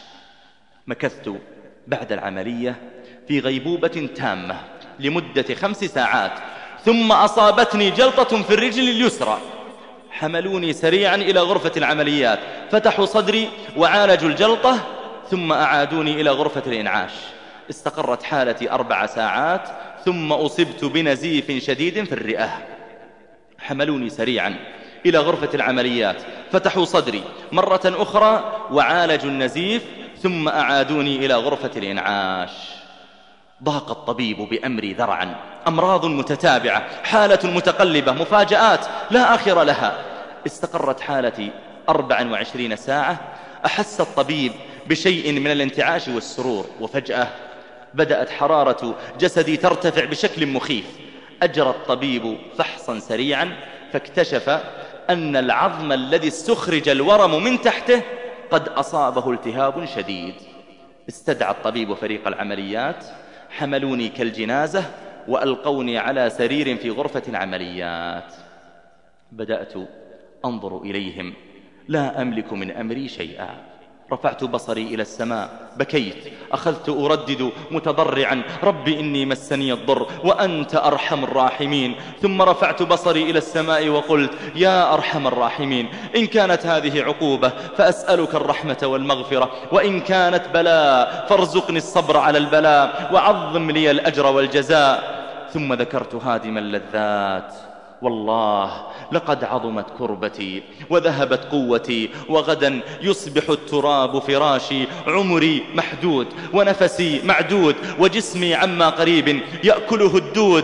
مكثت بعد العملية في غيبوبة تامة لمدة 5 ساعات، ثم أصابتني جلطة في الرجل اليسرى. حملوني سريعا إلى غرفة العمليات، فتحوا صدري وعالجوا الجلطة، ثم أعادوني إلى غرفة الإنعاش. استقرت حالتي 4 ساعات، ثم أصبت بنزيف شديد في الرئة. حملوني سريعا إلى غرفة العمليات، فتحوا صدري مرة أخرى وعالجوا النزيف، ثم أعادوني إلى غرفة الإنعاش. ضاق الطبيب بأمري ذرعا، أمراض متتابعة، حالة متقلبة، مفاجآت لا آخر لها. استقرت حالتي 24 ساعة. أحس الطبيب بشيء من الانتعاش والسرور، وفجأة بدأت حرارة جسدي ترتفع بشكل مخيف. أجرى الطبيب فحصا سريعا، فاكتشف أن العظم الذي استخرج الورم من تحته قد أصابه التهاب شديد. استدعى الطبيب فريق العمليات، حملوني كالجنازة وألقوني على سرير في غرفة العمليات. بدأت أنظر إليهم، لا أملك من أمري شيئا. رفعت بصري إلى السماء، بكيت، أخذت أردد متضرعا: ربي إني مسني الضر وأنت أرحم الراحمين. ثم رفعت بصري إلى السماء وقلت: يا أرحم الراحمين، إن كانت هذه عقوبة فأسألك الرحمة والمغفرة، وإن كانت بلاء فارزقني الصبر على البلاء وعظم لي الأجر والجزاء. ثم ذكرت هادم اللذات: والله لقد عظمت كربتي وذهبت قوتي، وغدا يصبح التراب فراشي. عمري محدود ونفسي معدود، وجسمي عما قريب يأكله الدود.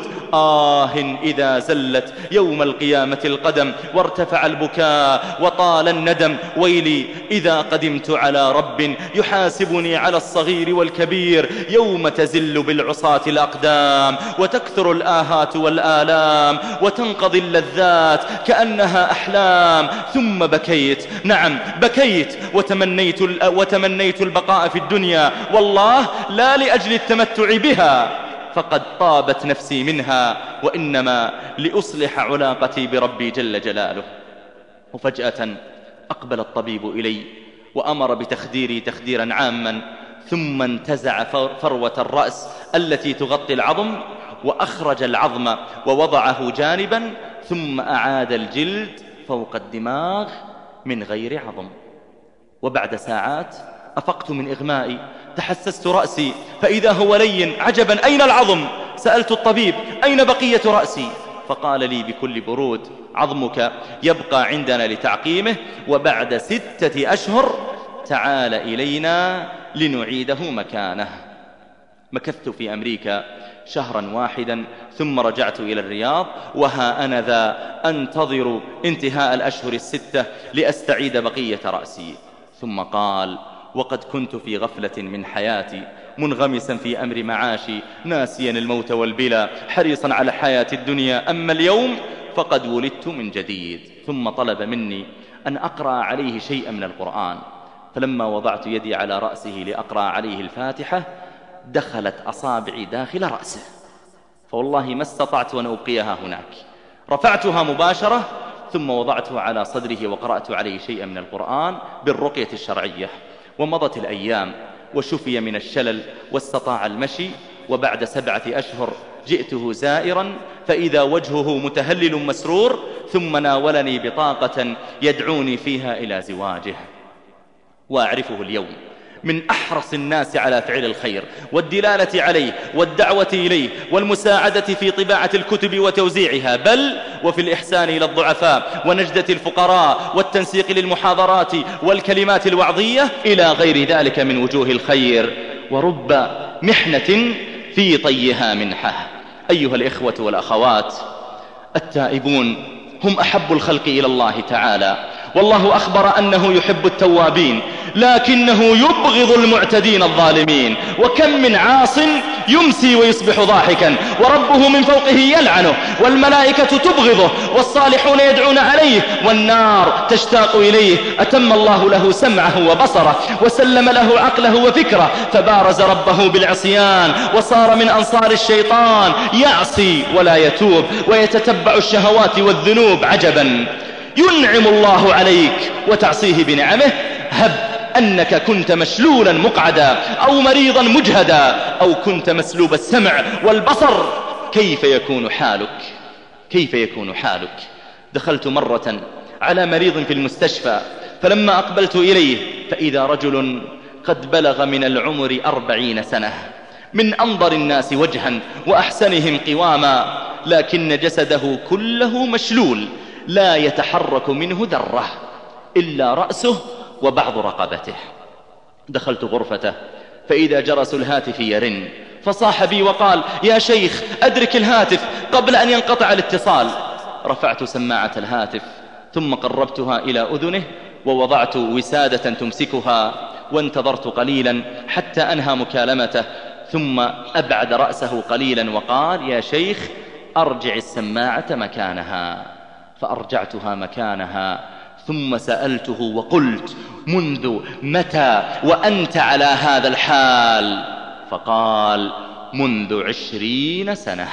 إذا زلت يوم القيامة القدم، وارتفع البكاء وطال الندم. ويلي إذا قدمت على رب يحاسبني على الصغير والكبير، يوم تزل بالعصاة الأقدام، وتكثر الآهات والآلام، وتنقضي اللذات كأنها أحلام. ثم بكيت، نعم بكيت، وتمنيت البقاء في الدنيا، والله لا لأجل التمتع بها، فقد طابت نفسي منها، وإنما لأصلح علاقتي بربي جل جلاله. وفجأة أقبل الطبيب إلي وأمر بتخديري تخديرا عاما، ثم انتزع فروة الرأس التي تغطي العظم، وأخرج العظم ووضعه جانبا، ثم أعاد الجلد فوق الدماغ من غير عظم. وبعد ساعات أفقت من إغمائي، تحسست رأسي فإذا هو لين. عجبا، أين العظم؟ سألت الطبيب: أين بقية رأسي؟ فقال لي بكل برود: عظمك يبقى عندنا لتعقيمه، وبعد 6 أشهر تعال إلينا لنعيده مكانه. مكثت في أمريكا 1 شهرا واحدا، ثم رجعت إلى الرياض، وها أنا ذا أنتظر انتهاء الأشهر 6 لأستعيد بقية رأسي. ثم قال: وقد كنت في غفلة من حياتي، منغمسا في أمر معاشي، ناسيا الموت والبلا، حريصا على حياة الدنيا. أما اليوم فقد ولدت من جديد. ثم طلب مني أن أقرأ عليه شيئا من القرآن، فلما وضعت يدي على رأسه لأقرأ عليه الفاتحة، دخلت أصابعي داخل رأسه، فوالله ما استطعت أن أبقيها هناك. رفعتها مباشرة، ثم وضعته على صدره وقرأت عليه شيئا من القرآن بالرقية الشرعية. ومضت الأيام، وشفي من الشلل واستطاع المشي. وبعد 7 أشهر جئته زائرا، فإذا وجهه متهلل مسرور، ثم ناولني بطاقة يدعوني فيها إلى زواجه. وأعرفه اليوم من أحرص الناس على فعل الخير والدلالة عليه والدعوة إليه والمساعدة في طباعة الكتب وتوزيعها، بل وفي الإحسان إلى الضعفاء ونجدة الفقراء والتنسيق للمحاضرات والكلمات الوعظية إلى غير ذلك من وجوه الخير. ورب محنة في طيها منحة. أيها الإخوة والأخوات، التائبون هم أحب الخلق إلى الله تعالى، والله أخبر أنه يحب التوابين، لكنه يبغض المعتدين الظالمين. وكم من عاص يمسي ويصبح ضاحكا، وربه من فوقه يلعنه، والملائكة تبغضه، والصالحون يدعون عليه، والنار تشتاق إليه. أتم الله له سمعه وبصره، وسلم له عقله وفكره، فبارز ربه بالعصيان، وصار من أنصار الشيطان، يعصي ولا يتوب، ويتتبع الشهوات والذنوب. عجبا، ينعم الله عليك وتعصيه بنعمه. هب أنك كنت مشلولا مقعدا، أو مريضا مجهدا، أو كنت مسلوب السمع والبصر، كيف يكون حالك؟ كيف يكون حالك؟ دخلت مرة على مريض في المستشفى، فلما أقبلت إليه فإذا رجل قد بلغ من العمر 40 سنة، من أنظر الناس وجها وأحسنهم قواما، لكن جسده كله مشلول، لا يتحرك منه ذرة إلا رأسه وبعض رقبته. دخلت غرفته فإذا جرس الهاتف يرن، فصاح بي وقال: يا شيخ أدرك الهاتف قبل أن ينقطع الاتصال. رفعت سماعة الهاتف ثم قربتها إلى أذنه، ووضعت وسادة تمسكها، وانتظرت قليلا حتى أنهى مكالمته، ثم أبعد رأسه قليلا وقال: يا شيخ أرجع السماعة مكانها. فأرجعتها مكانها، ثم سألته وقلت: منذ متى وأنت على هذا الحال؟ فقال: منذ 20 سنة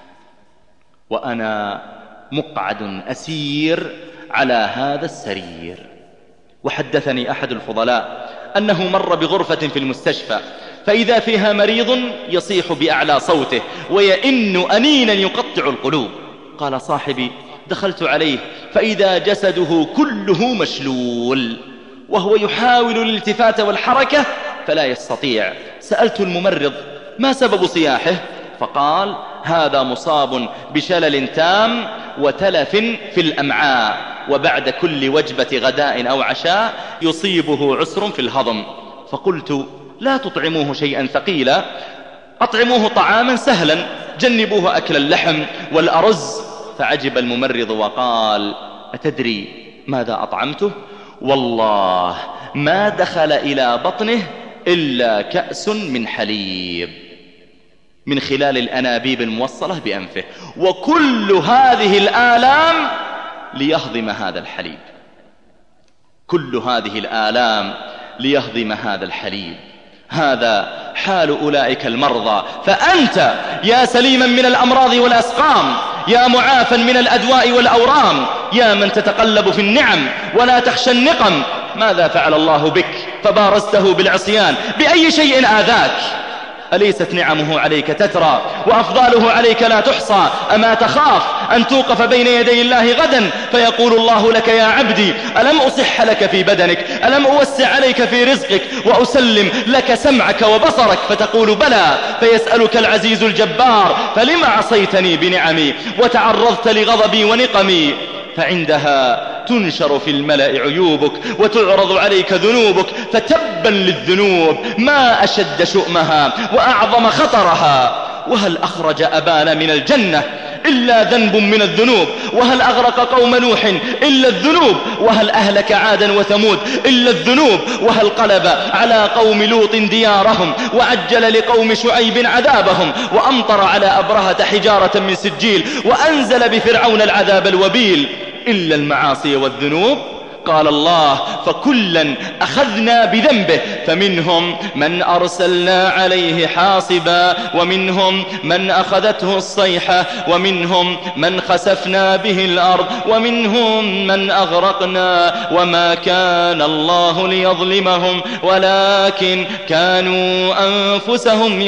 وأنا مقعد أسير على هذا السرير. وحدثني أحد الفضلاء أنه مر بغرفة في المستشفى، فإذا فيها مريض يصيح بأعلى صوته ويئن أنينا يقطع القلوب. قال صاحبي: دخلت عليه فإذا جسده كله مشلول، وهو يحاول الالتفات والحركة فلا يستطيع. سألت الممرض: ما سبب صياحه؟ فقال: هذا مصاب بشلل تام وتلف في الأمعاء، وبعد كل وجبة غداء أو عشاء يصيبه عسر في الهضم. فقلت: لا تطعموه شيئا ثقيلا، أطعموه طعاما سهلا، جنبوه أكل اللحم والأرز. فعجب الممرض وقال: أتدري ماذا أطعمته؟ والله ما دخل إلى بطنه إلا كأس من حليب من خلال الأنابيب الموصلة بأنفه، وكل هذه الآلام ليهضم هذا الحليب، كل هذه الآلام ليهضم هذا الحليب. هذا حال أولئك المرضى. فأنت يا سليما من الأمراض والأسقام، يا معافا من الأدواء والأورام، يا من تتقلب في النعم ولا تخشى النقم، ماذا فعل الله بك فبارزته بالعصيان؟ بأي شيء آذاك؟ أليست نعمه عليك تترى وأفضاله عليك لا تحصى؟ أما تخاف أن توقف بين يدي الله غدا فيقول الله لك: يا عبدي ألم أصح لك في بدنك؟ ألم أوسع عليك في رزقك وأسلم لك سمعك وبصرك؟ فتقول: بلى. فيسألك العزيز الجبار: فلم عصيتني بنعمي وتعرضت لغضبي ونقمي؟ فعندها تنشر في الملأ عيوبك وتعرض عليك ذنوبك، فتبا للذنوب، ما أشد شؤمها وأعظم خطرها. وهل أخرج أبانا من الجنة إلا ذنب من الذنوب؟ وهل أغرق قوم نوح إلا الذنوب؟ وهل أهلك عادا وثمود إلا الذنوب؟ وهل قلب على قوم لوط ديارهم وعجل لقوم شعيب عذابهم وأمطر على أبرهة حجارة من سجيل وأنزل بفرعون العذاب الوبيل إلا المعاصي والذنوب؟ قال الله: فكلا أخذنا بذنبه، فمنهم من أرسلنا عليه حاصبا، ومنهم من أخذته الصيحة، ومنهم من خسفنا به الأرض، ومنهم من أغرقنا، وما كان الله ليظلمهم ولكن كانوا أنفسهم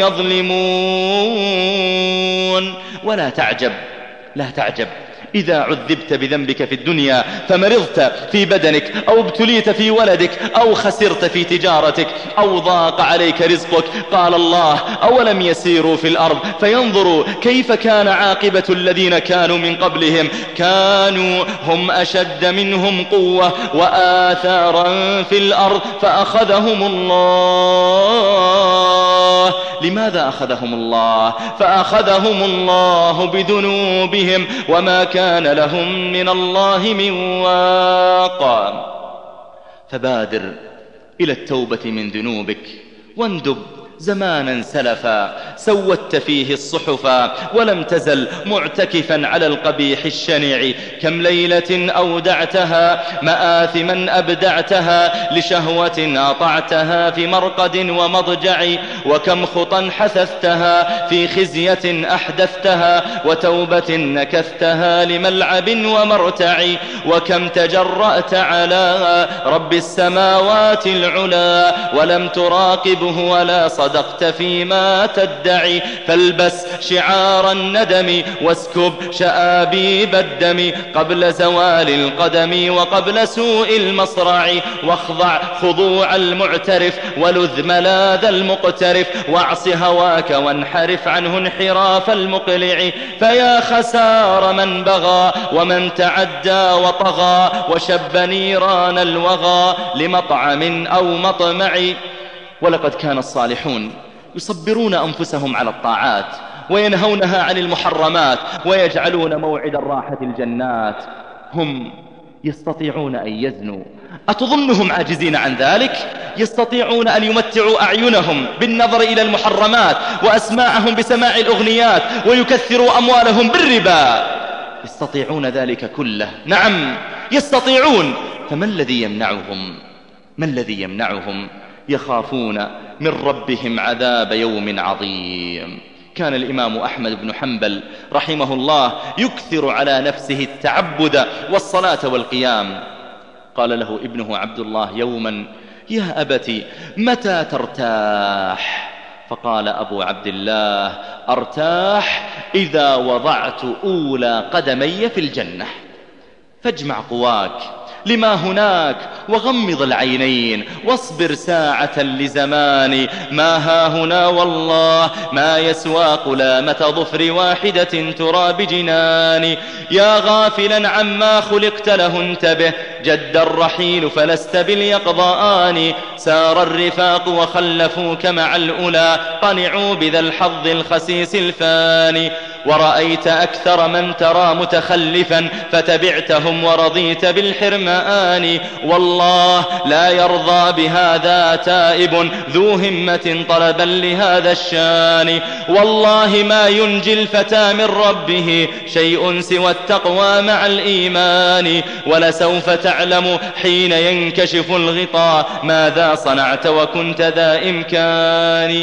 يظلمون. ولا تعجب، لا تعجب إذا عذبت بذنبك في الدنيا، فمرضت في بدنك، أو ابتليت في ولدك، أو خسرت في تجارتك، أو ضاق عليك رزقك. قال الله: أولم يسيروا في الأرض فينظروا كيف كان عاقبة الذين كانوا من قبلهم، كانوا هم أشد منهم قوة وآثارا في الأرض فأخذهم الله. لماذا أخذهم الله؟ فأخذهم الله بذنوبهم وما كان لهم من الله من واق. فبادر إلى التوبة من ذنوبك، واندب زمانا سلفا سودت فيه الصحفا ولم تزل معتكفا على القبيح الشنيع. كم ليلة أودعتها مآثما أبدعتها لشهوة أطعتها في مرقد ومضجع. وكم خطا حثثتها في خزية أحدثتها وتوبة نكثتها لملعب ومرتع. وكم تجرأت على رب السماوات العلا ولم تراقبه ولا صدقت فيما تدعي. فالبس شعار الندم واسكب شآبيب الدم قبل زوال القدم وقبل سوء المصرع. واخضع خضوع المعترف ولذ ملاذ المقترف واعص هواك وانحرف عنه انحراف المقلع. فيا خسار من بغى ومن تعدى وطغى وشب نيران الوغى لمطعم أو مطمع. ولقد كان الصالحون يصبرون أنفسهم على الطاعات وينهونها عن المحرمات ويجعلون موعد الراحة الجنات. هم يستطيعون أن يزنوا، أتظنهم عاجزين عن ذلك؟ يستطيعون أن يمتعوا أعينهم بالنظر إلى المحرمات وأسماعهم بسماع الأغنيات ويكثروا أموالهم بالربا. يستطيعون ذلك كله، نعم يستطيعون. فما الذي يمنعهم؟ ما الذي يمنعهم؟ يخافون من ربهم عذاب يوم عظيم. كان الإمام أحمد بن حنبل رحمه الله يكثر على نفسه التعبد والصلاة والقيام. قال له ابنه عبد الله يوما: يا أبت متى ترتاح؟ فقال أبو عبد الله: أرتاح إذا وضعت أولى قدمي في الجنة. فاجمع قواك لما هناك وغمض العينين واصبر ساعة لزمان ما ها هنا والله ما يسوى قلامة ظفر واحدة ترى بجنان. يا غافلا عما خلقت له انتبه جد الرحيل فلست باليقظان. سار الرفاق وخلفوك مع الأولى قنعوا بذا الحظ الخسيس الفاني. ورأيت أكثر من ترى متخلفا فتبعتهم ورضيت بالحرمان. والله لا يرضى بهذا تائب ذو همة طلبا لهذا الشان. والله ما ينجي الفتى من ربه شيء سوى التقوى مع الإيمان. ولسوف تعلم حين ينكشف الغطاء ماذا صنعت وكنت ذا إمكان.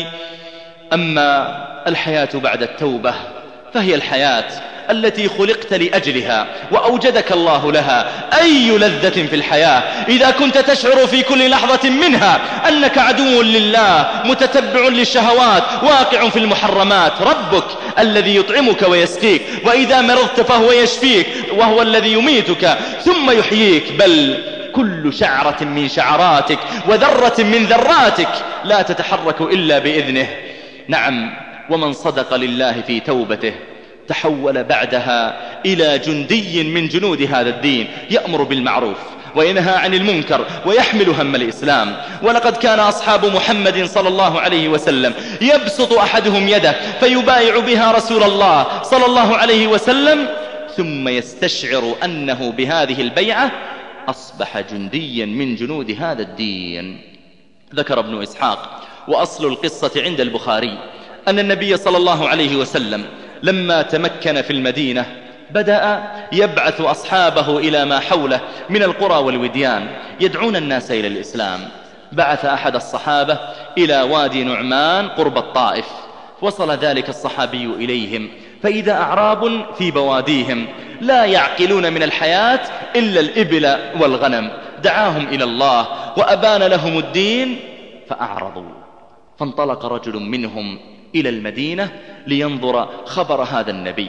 أما الحياة بعد التوبة فهي الحياة التي خلقت لأجلها وأوجدك الله لها. أي لذة في الحياة إذا كنت تشعر في كل لحظة منها أنك عدو لله متتبع للشهوات واقع في المحرمات. ربك الذي يطعمك ويسقيك وإذا مرضت فهو يشفيك وهو الذي يميتك ثم يحييك. بل كل شعرة من شعراتك وذرة من ذراتك لا تتحرك إلا بإذنه. نعم، ومن صدق لله في توبته تحول بعدها إلى جندي من جنود هذا الدين يأمر بالمعروف وينهى عن المنكر ويحمل هم الإسلام. ولقد كان أصحاب محمد صلى الله عليه وسلم يبسط أحدهم يده فيبايع بها رسول الله صلى الله عليه وسلم ثم يستشعر أنه بهذه البيعة أصبح جنديا من جنود هذا الدين. ذكر ابن إسحاق وأصل القصة عند البخاري أن النبي صلى الله عليه وسلم لما تمكن في المدينة بدأ يبعث أصحابه إلى ما حوله من القرى والوديان يدعون الناس إلى الإسلام. بعث أحد الصحابة إلى وادي نعمان قرب الطائف. وصل ذلك الصحابي إليهم فإذا أعراب في بواديهم لا يعقلون من الحياة إلا الإبل والغنم. دعاهم إلى الله وأبان لهم الدين فأعرضوا. فانطلق رجل منهم إلى المدينة لينظر خبر هذا النبي.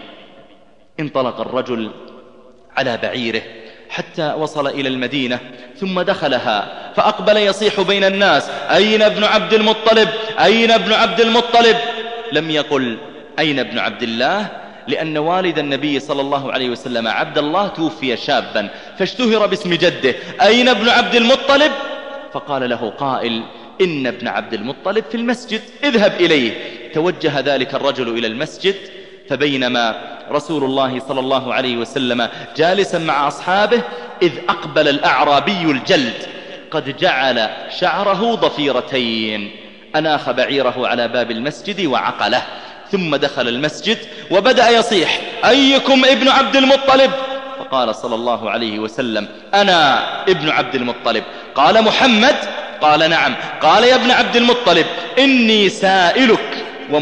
انطلق الرجل على بعيره حتى وصل إلى المدينة ثم دخلها فأقبل يصيح بين الناس: أين ابن عبد المطلب؟ أين ابن عبد المطلب؟ لم يقل أين ابن عبد الله، لأن والد النبي صلى الله عليه وسلم عبد الله توفي شابا فاشتهر باسم جده. أين ابن عبد المطلب؟ فقال له قائل: إن ابن عبد المطلب في المسجد، اذهب إليه. توجه ذلك الرجل إلى المسجد فبينما رسول الله صلى الله عليه وسلم جالسا مع أصحابه إذ أقبل الأعرابي الجلد قد جعل شعره ضفيرتين. أناخ بعيره على باب المسجد وعقله، ثم دخل المسجد وبدأ يصيح: أيكم ابن عبد المطلب؟ فقال صلى الله عليه وسلم: أنا ابن عبد المطلب. قال: محمد؟ قال: نعم. قال: يا ابن عبد المطلب، إني سائلك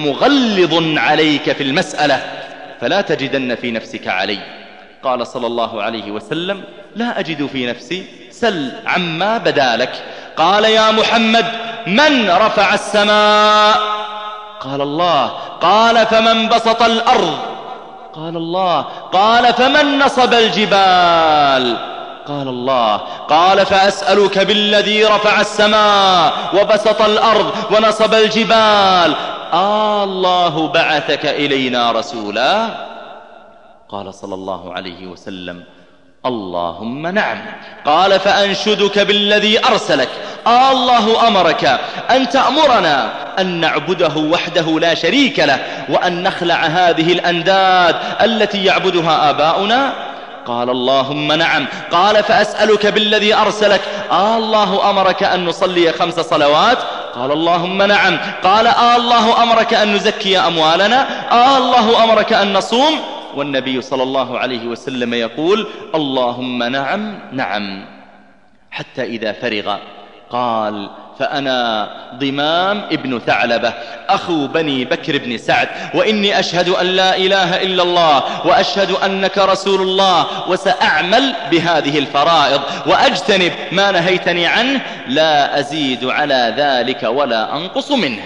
ومغلظ عليك في المسألة، فلا تجدن في نفسك علي. قال صلى الله عليه وسلم: لا أجد في نفسي، سل عما بدا لك. قال: يا محمد، من رفع السماء؟ قال: الله. قال: فمن بسط الأرض؟ قال: الله. قال: فمن نصب الجبال؟ قال: الله. قال: فأسألك بالذي رفع السماء وبسط الأرض ونصب الجبال، الله بعثك إلينا رسولا؟ قال صلى الله عليه وسلم: اللهم نعم. قال: فأنشدك بالذي أرسلك، الله أمرك أن تأمرنا أن نعبده وحده لا شريك له، وأن نخلع هذه الأنداد التي يعبدها آباؤنا؟ قال: اللهم نعم. قال: فأسألك بالذي أرسلك، الله أمرك أن نصلي 5 صلوات؟ قال: اللهم نعم. قال: الله أمرك أن نزكي أموالنا؟ الله أمرك أن نصوم؟ والنبي صلى الله عليه وسلم يقول: اللهم نعم نعم. حتى إذا فرغ قال: فأنا ضمام ابن ثعلبة أخو بني بكر بن سعد، وإني أشهد أن لا إله إلا الله وأشهد أنك رسول الله، وسأعمل بهذه الفرائض وأجتنب ما نهيتني عنه، لا أزيد على ذلك ولا أنقص منه.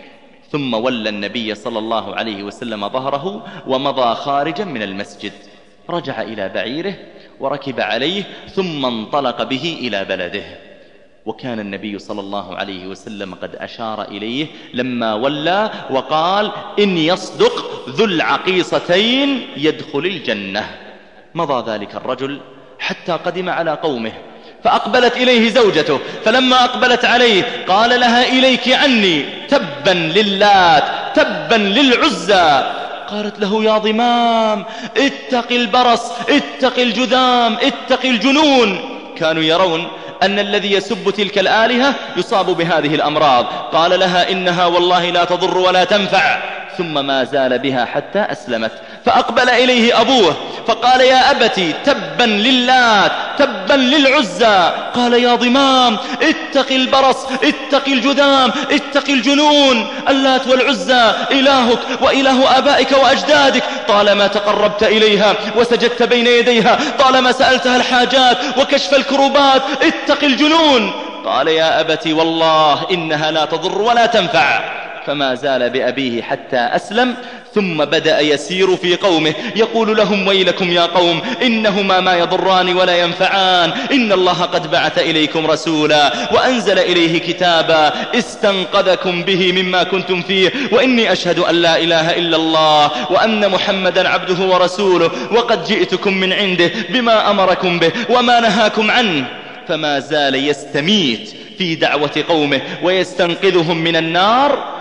ثم ولى النبي صلى الله عليه وسلم ظهره ومضى خارجا من المسجد. رجع إلى بعيره وركب عليه، ثم انطلق به إلى بلده. وكان النبي صلى الله عليه وسلم قد أشار إليه لما ولى وقال: إن يصدق ذو العقيصتين يدخل الجنة. مضى ذلك الرجل حتى قدم على قومه، فأقبلت إليه زوجته، فلما أقبلت عليه قال لها: إليك عني، تبا للات، تبا للعزى. قالت له: يا ضمام، اتق البرص، اتق الجذام، اتق الجنون. كانوا يرون أن الذي يسب تلك الآلهة يصاب بهذه الأمراض. قال لها: إنها والله لا تضر ولا تنفع. ثم ما زال بها حتى أسلمت. فأقبل إليه أبوه فقال: يا أبتي، تبا للات، تبا للعزى. قال: يا ضمام، اتق البرص، اتق الجذام، اتق الجنون. اللات والعزى إلهك وإله آبائك وأجدادك، طالما تقربت إليها وسجدت بين يديها، طالما سألتها الحاجات وكشف الكروبات، اتق الجنون. قال: يا أبتي، والله إنها لا تضر ولا تنفع. فما زال بأبيه حتى أسلم. ثم بدأ يسير في قومه يقول لهم: ويلكم يا قوم، إنهما ما يضران ولا ينفعان، إن الله قد بعث إليكم رسولا وأنزل إليه كتابا استنقذكم به مما كنتم فيه، وإني أشهد أن لا إله إلا الله وأن محمدا عبده ورسوله، وقد جئتكم من عنده بما أمركم به وما نهاكم عنه. فما زال يستميت في دعوة قومه ويستنقذهم من النار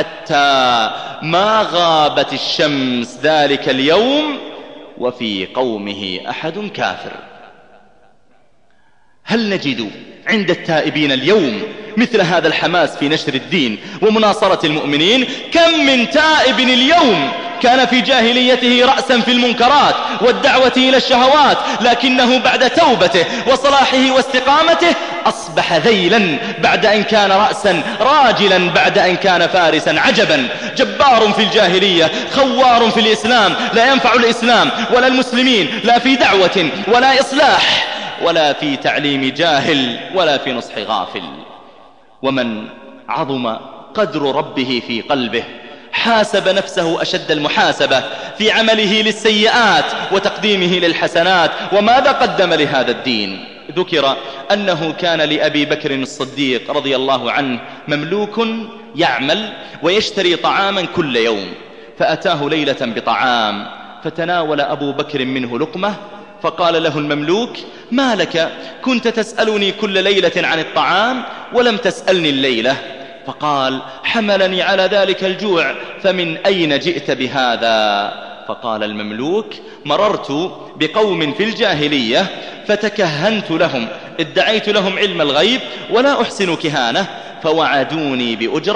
حتى ما غابت الشمس ذلك اليوم وفي قومه أحد كافر. هل نجد عند التائبين اليوم مثل هذا الحماس في نشر الدين ومناصرة المؤمنين؟ كم من تائب اليوم كان في جاهليته رأسا في المنكرات والدعوة إلى الشهوات، لكنه بعد توبته وصلاحه واستقامته أصبح ذيلا بعد أن كان رأسا، راجلا بعد أن كان فارسا. عجبا، جبار في الجاهلية، خوار في الإسلام، لا ينفع الإسلام ولا المسلمين، لا في دعوة ولا إصلاح ولا في تعليم جاهل ولا في نصح غافل. ومن عظم قدر ربه في قلبه حاسب نفسه أشد المحاسبة في عمله للسيئات وتقديمه للحسنات. وماذا قدم لهذا الدين؟ ذكر أنه كان لأبي بكر الصديق رضي الله عنه مملوك يعمل ويشتري طعاما كل يوم، فأتاه ليلة بطعام، فتناول أبو بكر منه لقمة، فقال له المملوك: ما لك؟ كنت تسألني كل ليلة عن الطعام ولم تسألني الليلة. فقال: حملني على ذلك الجوع، فمن أين جئت بهذا؟ فقال المملوك: مررت بقوم في الجاهلية فتكهنت لهم، ادعيت لهم علم الغيب ولا أحسن كهانة، فوعدوني بأجرة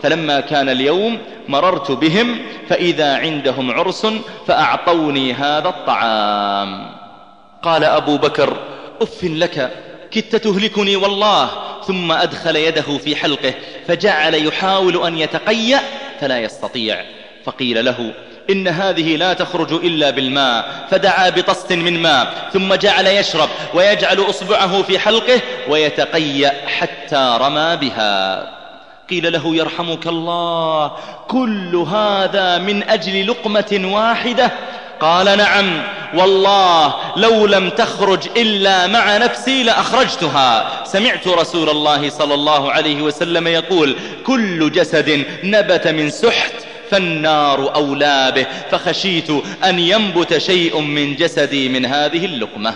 فلما كان اليوم مررت بهم فإذا عندهم عرس فأعطوني هذا الطعام. قال أبو بكر: أف لك، كدت تهلكني والله. ثم أدخل يده في حلقه فجعل يحاول أن يتقيأ فلا يستطيع، فقيل له: إن هذه لا تخرج إلا بالماء، فدعا بطست من ماء ثم جعل يشرب ويجعل أصبعه في حلقه ويتقيأ حتى رمى بها. قيل له: يرحمك الله، كل هذا من أجل لقمة واحدة؟ قال: نعم والله، لو لم تخرج إلا مع نفسي لأخرجتها. سمعت رسول الله صلى الله عليه وسلم يقول: كل جسد نبت من سحت فالنار أولى به، فخشيت أن ينبت شيء من جسدي من هذه اللقمة.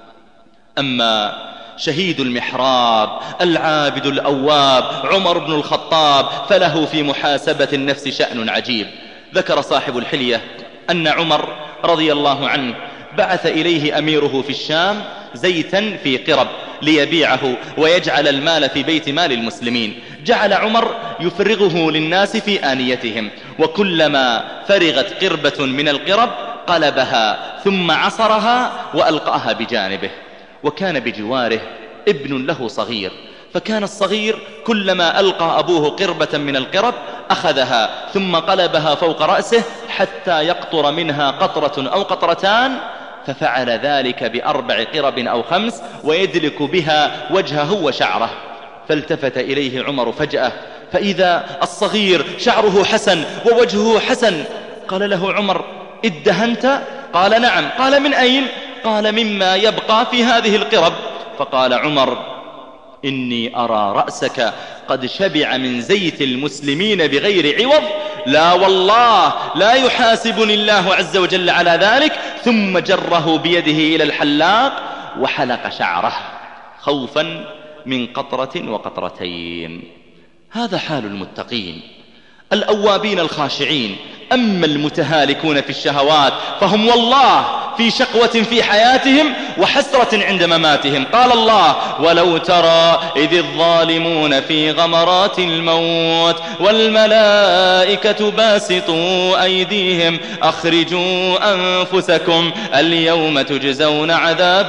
أما شهيد المحراب العابد الأواب عمر بن الخطاب فله في محاسبة النفس شأن عجيب. ذكر صاحب الحلية أن عمر رضي الله عنه بعث إليه أميره في الشام زيتا في قرب ليبيعه ويجعل المال في بيت مال المسلمين. جعل عمر يفرغه للناس في آنيتهم، وكلما فرغت قربة من القرب قلبها ثم عصرها وألقاها بجانبه. وكان بجواره ابن له صغير، فكان الصغير كلما ألقى أبوه قربة من القرب أخذها ثم قلبها فوق رأسه حتى يقطر منها قطرة أو قطرتان، ففعل ذلك ب4 قرب أو 5 ويدلك بها وجهه وشعره. فالتفت إليه عمر فجأة فإذا الصغير شعره حسن ووجهه حسن. قال له عمر: ادهنت؟ قال: نعم. قال: من أين؟ قال: مما يبقى في هذه القرب. فقال عمر: إني أرى رأسك قد شبع من زيت المسلمين بغير عوض، لا والله لا يحاسبني الله عز وجل على ذلك. ثم جره بيده إلى الحلاق وحلق شعره خوفا من قطرة وقطرتين. هذا حال المتقين الأوابين الخاشعين. أما المتهالكون في الشهوات فهم والله في شقوة في حياتهم وحسرة عند مماتهم. قال الله: ولو ترى إذ الظالمون في غمرات الموت والملائكة باسطوا أيديهم أخرجوا أنفسكم اليوم تجزون عذاب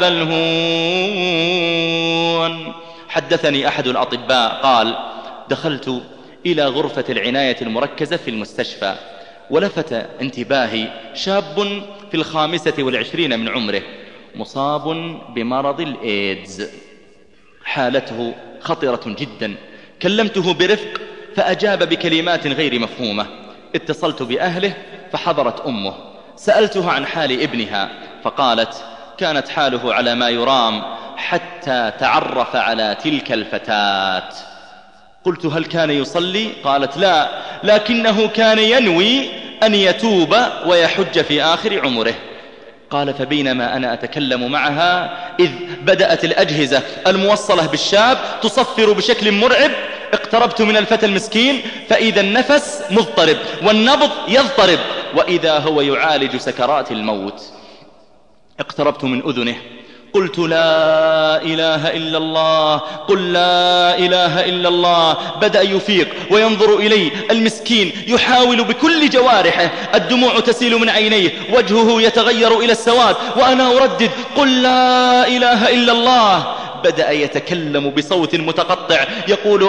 الهون. حدثني أحد الأطباء قال: دخلت إلى غرفة العناية المركزة في المستشفى، ولفت انتباهي شاب في 25 من عمره مصاب بمرض الإيدز، حالته خطرة جدا. كلمته برفق فأجاب بكلمات غير مفهومة. اتصلت بأهله فحضرت أمه، سألته عن حال ابنها فقالت: كانت حاله على ما يرام حتى تعرف على تلك الفتاة. قلت: هل كان يصلي؟ قالت: لا، لكنه كان ينوي أن يتوب ويحج في آخر عمره. قال: فبينما أنا أتكلم معها إذ بدأت الأجهزة الموصلة بالشاب تصفر بشكل مرعب. اقتربت من الفتى المسكين فإذا النفس مضطرب والنبض يضطرب وإذا هو يعالج سكرات الموت. اقتربت من أذنه قلت: لا إله إلا الله، قل لا إله إلا الله. بدأ يفيق وينظر إلي المسكين يحاول بكل جوارحه، الدموع تسيل من عينيه، وجهه يتغير إلى السواد، وأنا أردد: قل لا إله إلا الله. بدأ يتكلم بصوت متقطع يقول: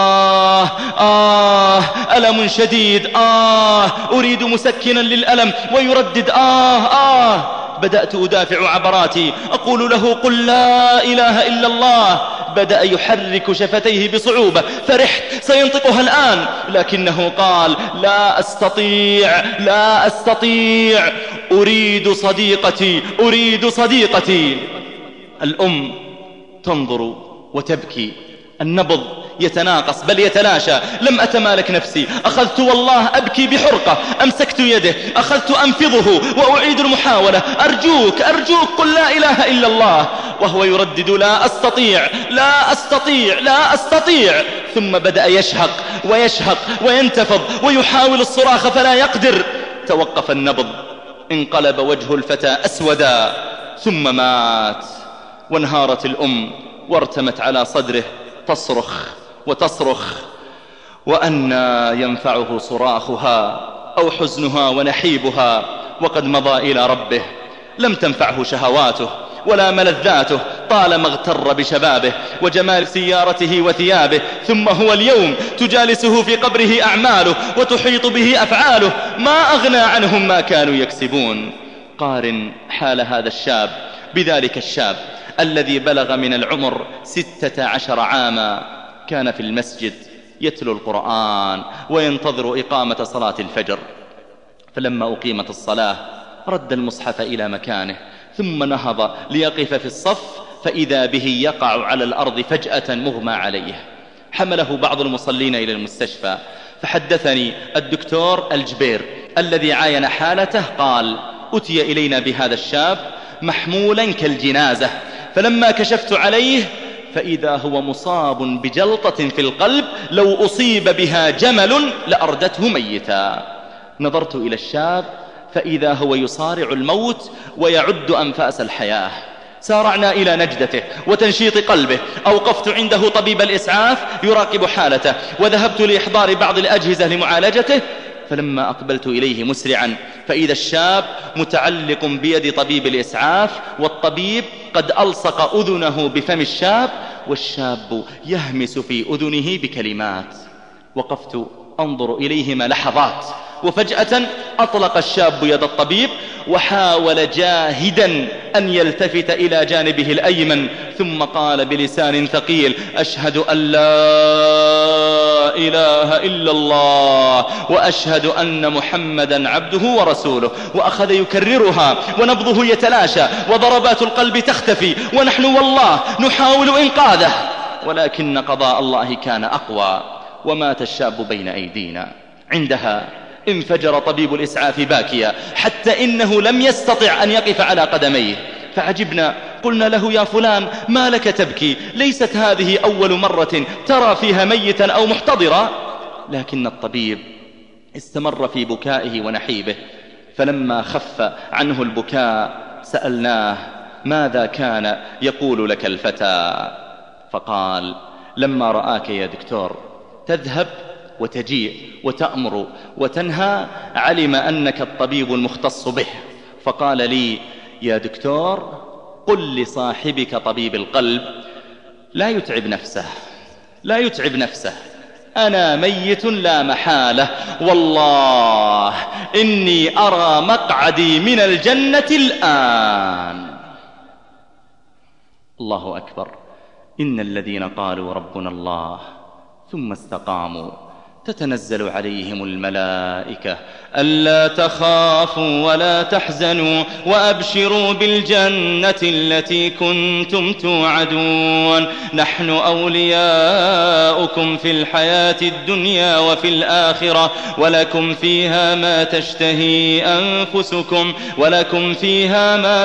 ألم شديد، أريد مسكنا للألم، ويردد: بدأت أدافع عبراتي أقول له: قل لا إله إلا الله. بدأ يحرك شفتيه بصعوبة، فرحت سينطقها الآن، لكنه قال: لا أستطيع، لا أستطيع، أريد صديقتي، أريد صديقتي. الأم تنظر وتبكي، النبض يتناقص بل يتلاشى. لم أتمالك نفسي، أخذت والله أبكي بحرقة، أمسكت يده، أخذت أنفضه وأعيد المحاولة: أرجوك أرجوك قل لا إله إلا الله. وهو يردد: لا أستطيع، لا أستطيع، لا أستطيع. ثم بدأ يشهق ويشهق وينتفض ويحاول الصراخ فلا يقدر. توقف النبض، انقلب وجه الفتى أسودا ثم مات. وانهارت الأم وارتمت على صدره تصرخ وتصرخ: وأنى ينفعه صراخها أو حزنها ونحيبها وقد مضى إلى ربه. لم تنفعه شهواته ولا ملذاته طالما اغتر بشبابه وجمال سيارته وثيابه، ثم هو اليوم تجالسه في قبره أعماله وتحيط به أفعاله، ما أغنى عنهم ما كانوا يكسبون. قارن حال هذا الشاب بذلك الشاب الذي بلغ من العمر 16 عاما، كان في المسجد يتلو القرآن وينتظر إقامة صلاة الفجر، فلما أقيمت الصلاة رد المصحف إلى مكانه ثم نهض ليقف في الصف، فإذا به يقع على الأرض فجأة مغمى عليه. حمله بعض المصلين إلى المستشفى، فحدثني الدكتور الجبير الذي عاين حالته قال: أتي إلينا بهذا الشاب محمولا كالجنازة، فلما كشفت عليه فإذا هو مصاب بجلطة في القلب لو أصيب بها جمل لأردته ميتا. نظرت إلى الشاب فإذا هو يصارع الموت ويعد أنفاس الحياة. سارعنا إلى نجدته وتنشيط قلبه، أوقفت عنده طبيب الإسعاف يراقب حالته، وذهبت لإحضار بعض الأجهزة لمعالجته. فلما أقبلت إليه مسرعا فإذا الشاب متعلق بيد طبيب الإسعاف، والطبيب قد ألصق أذنه بفم الشاب، والشاب يهمس في أذنه بكلمات. وقفت أنظر إليهما لحظات، وفجأة أطلق الشاب يد الطبيب وحاول جاهدا أن يلتفت إلى جانبه الأيمن، ثم قال بلسان ثقيل: أشهد أن لا إله إلا الله وأشهد أن محمدا عبده ورسوله. وأخذ يكررها ونبضه يتلاشى وضربات القلب تختفي، ونحن والله نحاول إنقاذه، ولكن قضاء الله كان أقوى، ومات الشاب بين أيدينا. عندها انفجر طبيب الإسعاف باكيا، حتى إنه لم يستطع أن يقف على قدميه. فعجبنا، قلنا له: يا فلان ما لك تبكي؟ ليست هذه أول مرة ترى فيها ميتا أو محتضرا. لكن الطبيب استمر في بكائه ونحيبه، فلما خف عنه البكاء سألناه: ماذا كان يقول لك الفتى؟ فقال: لما رآك يا دكتور تذهب وتجيء وتأمر وتنهى علم أنك الطبيب المختص به، فقال لي: يا دكتور قل لصاحبك طبيب القلب لا يتعب نفسه، لا يتعب نفسه، أنا ميت لا محالة، والله إني أرى مقعدي من الجنة الآن. الله أكبر. إن الذين قالوا ربنا الله ثم استقاموا تتنزل عليهم الملائكة ألا تخافوا ولا تحزنوا وأبشروا بالجنة التي كنتم توعدون، نحن أولياؤكم في الحياة الدنيا وفي الآخرة، ولكم فيها ما تشتهي أنفسكم ولكم فيها ما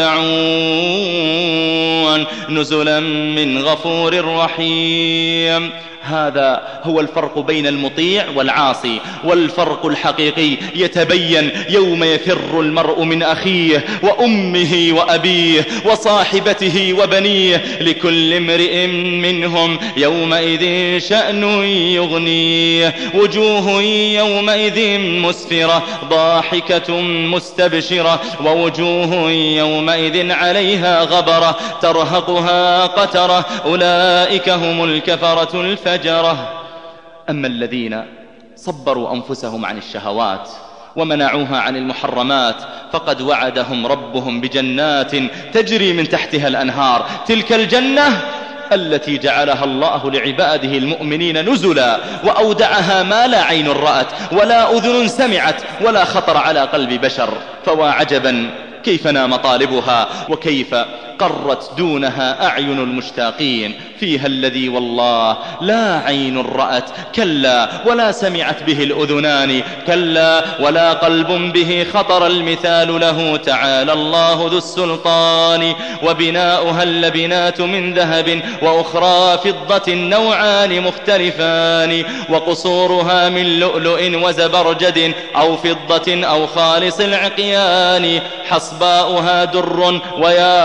تدعون، نزلا من غفور رحيم. هذا هو الفرق بين المطيع والعاصي، والفرق الحقيقي يتبين يوم يفر المرء من أخيه وأمه وأبيه وصاحبته وبنيه، لكل امرئ منهم يومئذ شأن يغنيه، وجوه يومئذ مسفرة ضاحكة مستبشرة، ووجوه يومئذ عليها غبرة ترهقها قترة، أولئك هم الكفرة الفجرة. أما الذين صبروا أنفسهم عن الشهوات ومنعوها عن المحرمات فقد وعدهم ربهم بجنات تجري من تحتها الأنهار، تلك الجنة التي جعلها الله لعباده المؤمنين نزلا، وأودعها ما لا عين رأت ولا أذن سمعت ولا خطر على قلب بشر. فوا عجبا كيف نام طالبها وكيف قرت دونها أعين المشتاقين، فيها الذي والله لا عين رأت كلا ولا سمعت به الأذنان كلا ولا قلب به خطر، المثال له تعالى الله ذو السلطان، وبناؤها اللبنات من ذهب وأخرى فضة نوعان مختلفان، وقصورها من لؤلؤ وزبرجد أو فضة أو خالص العقيان، حصباؤها در وياقوت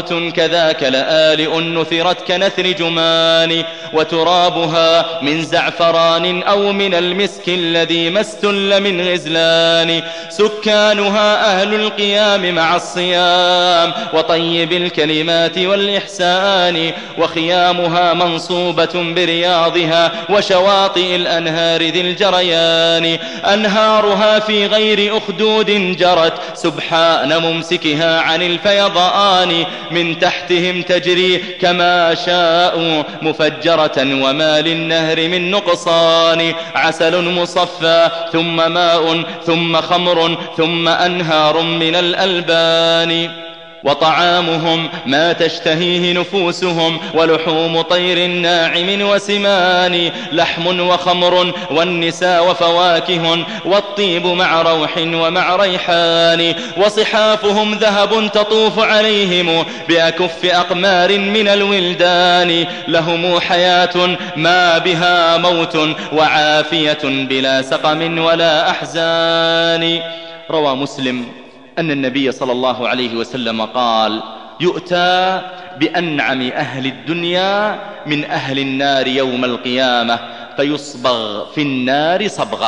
موت كذاك لآلئ نثرت كنثر جمان وترابها من زعفران أو من المسك الذي ما استل من غزلان سكانها أهل القيام مع الصيام وطيب الكلمات والإحسان وخيامها منصوبة برياضها وشواطئ الأنهار ذي الجريان أنهارها في غير أخدود جرت سبحان ممسكها عن الفيضان من تحتهم تجري كما شاءوا مفجرة وما للنهر من نقصان عسل مصفى ثم ماء ثم خمر ثم أنهار من الألبان وطعامهم ما تشتهيه نفوسهم ولحوم طير ناعم وسمان لحم وخمر والنساء وفواكه والطيب مع روح ومع ريحان وصحافهم ذهب تطوف عليهم بأكف أقمار من الولدان لهم حياة ما بها موت وعافية بلا سقم ولا أحزان. روى مسلم أن النبي صلى الله عليه وسلم قال يؤتى بأنعم أهل الدنيا من أهل النار يوم القيامة فيصبغ في النار صبغة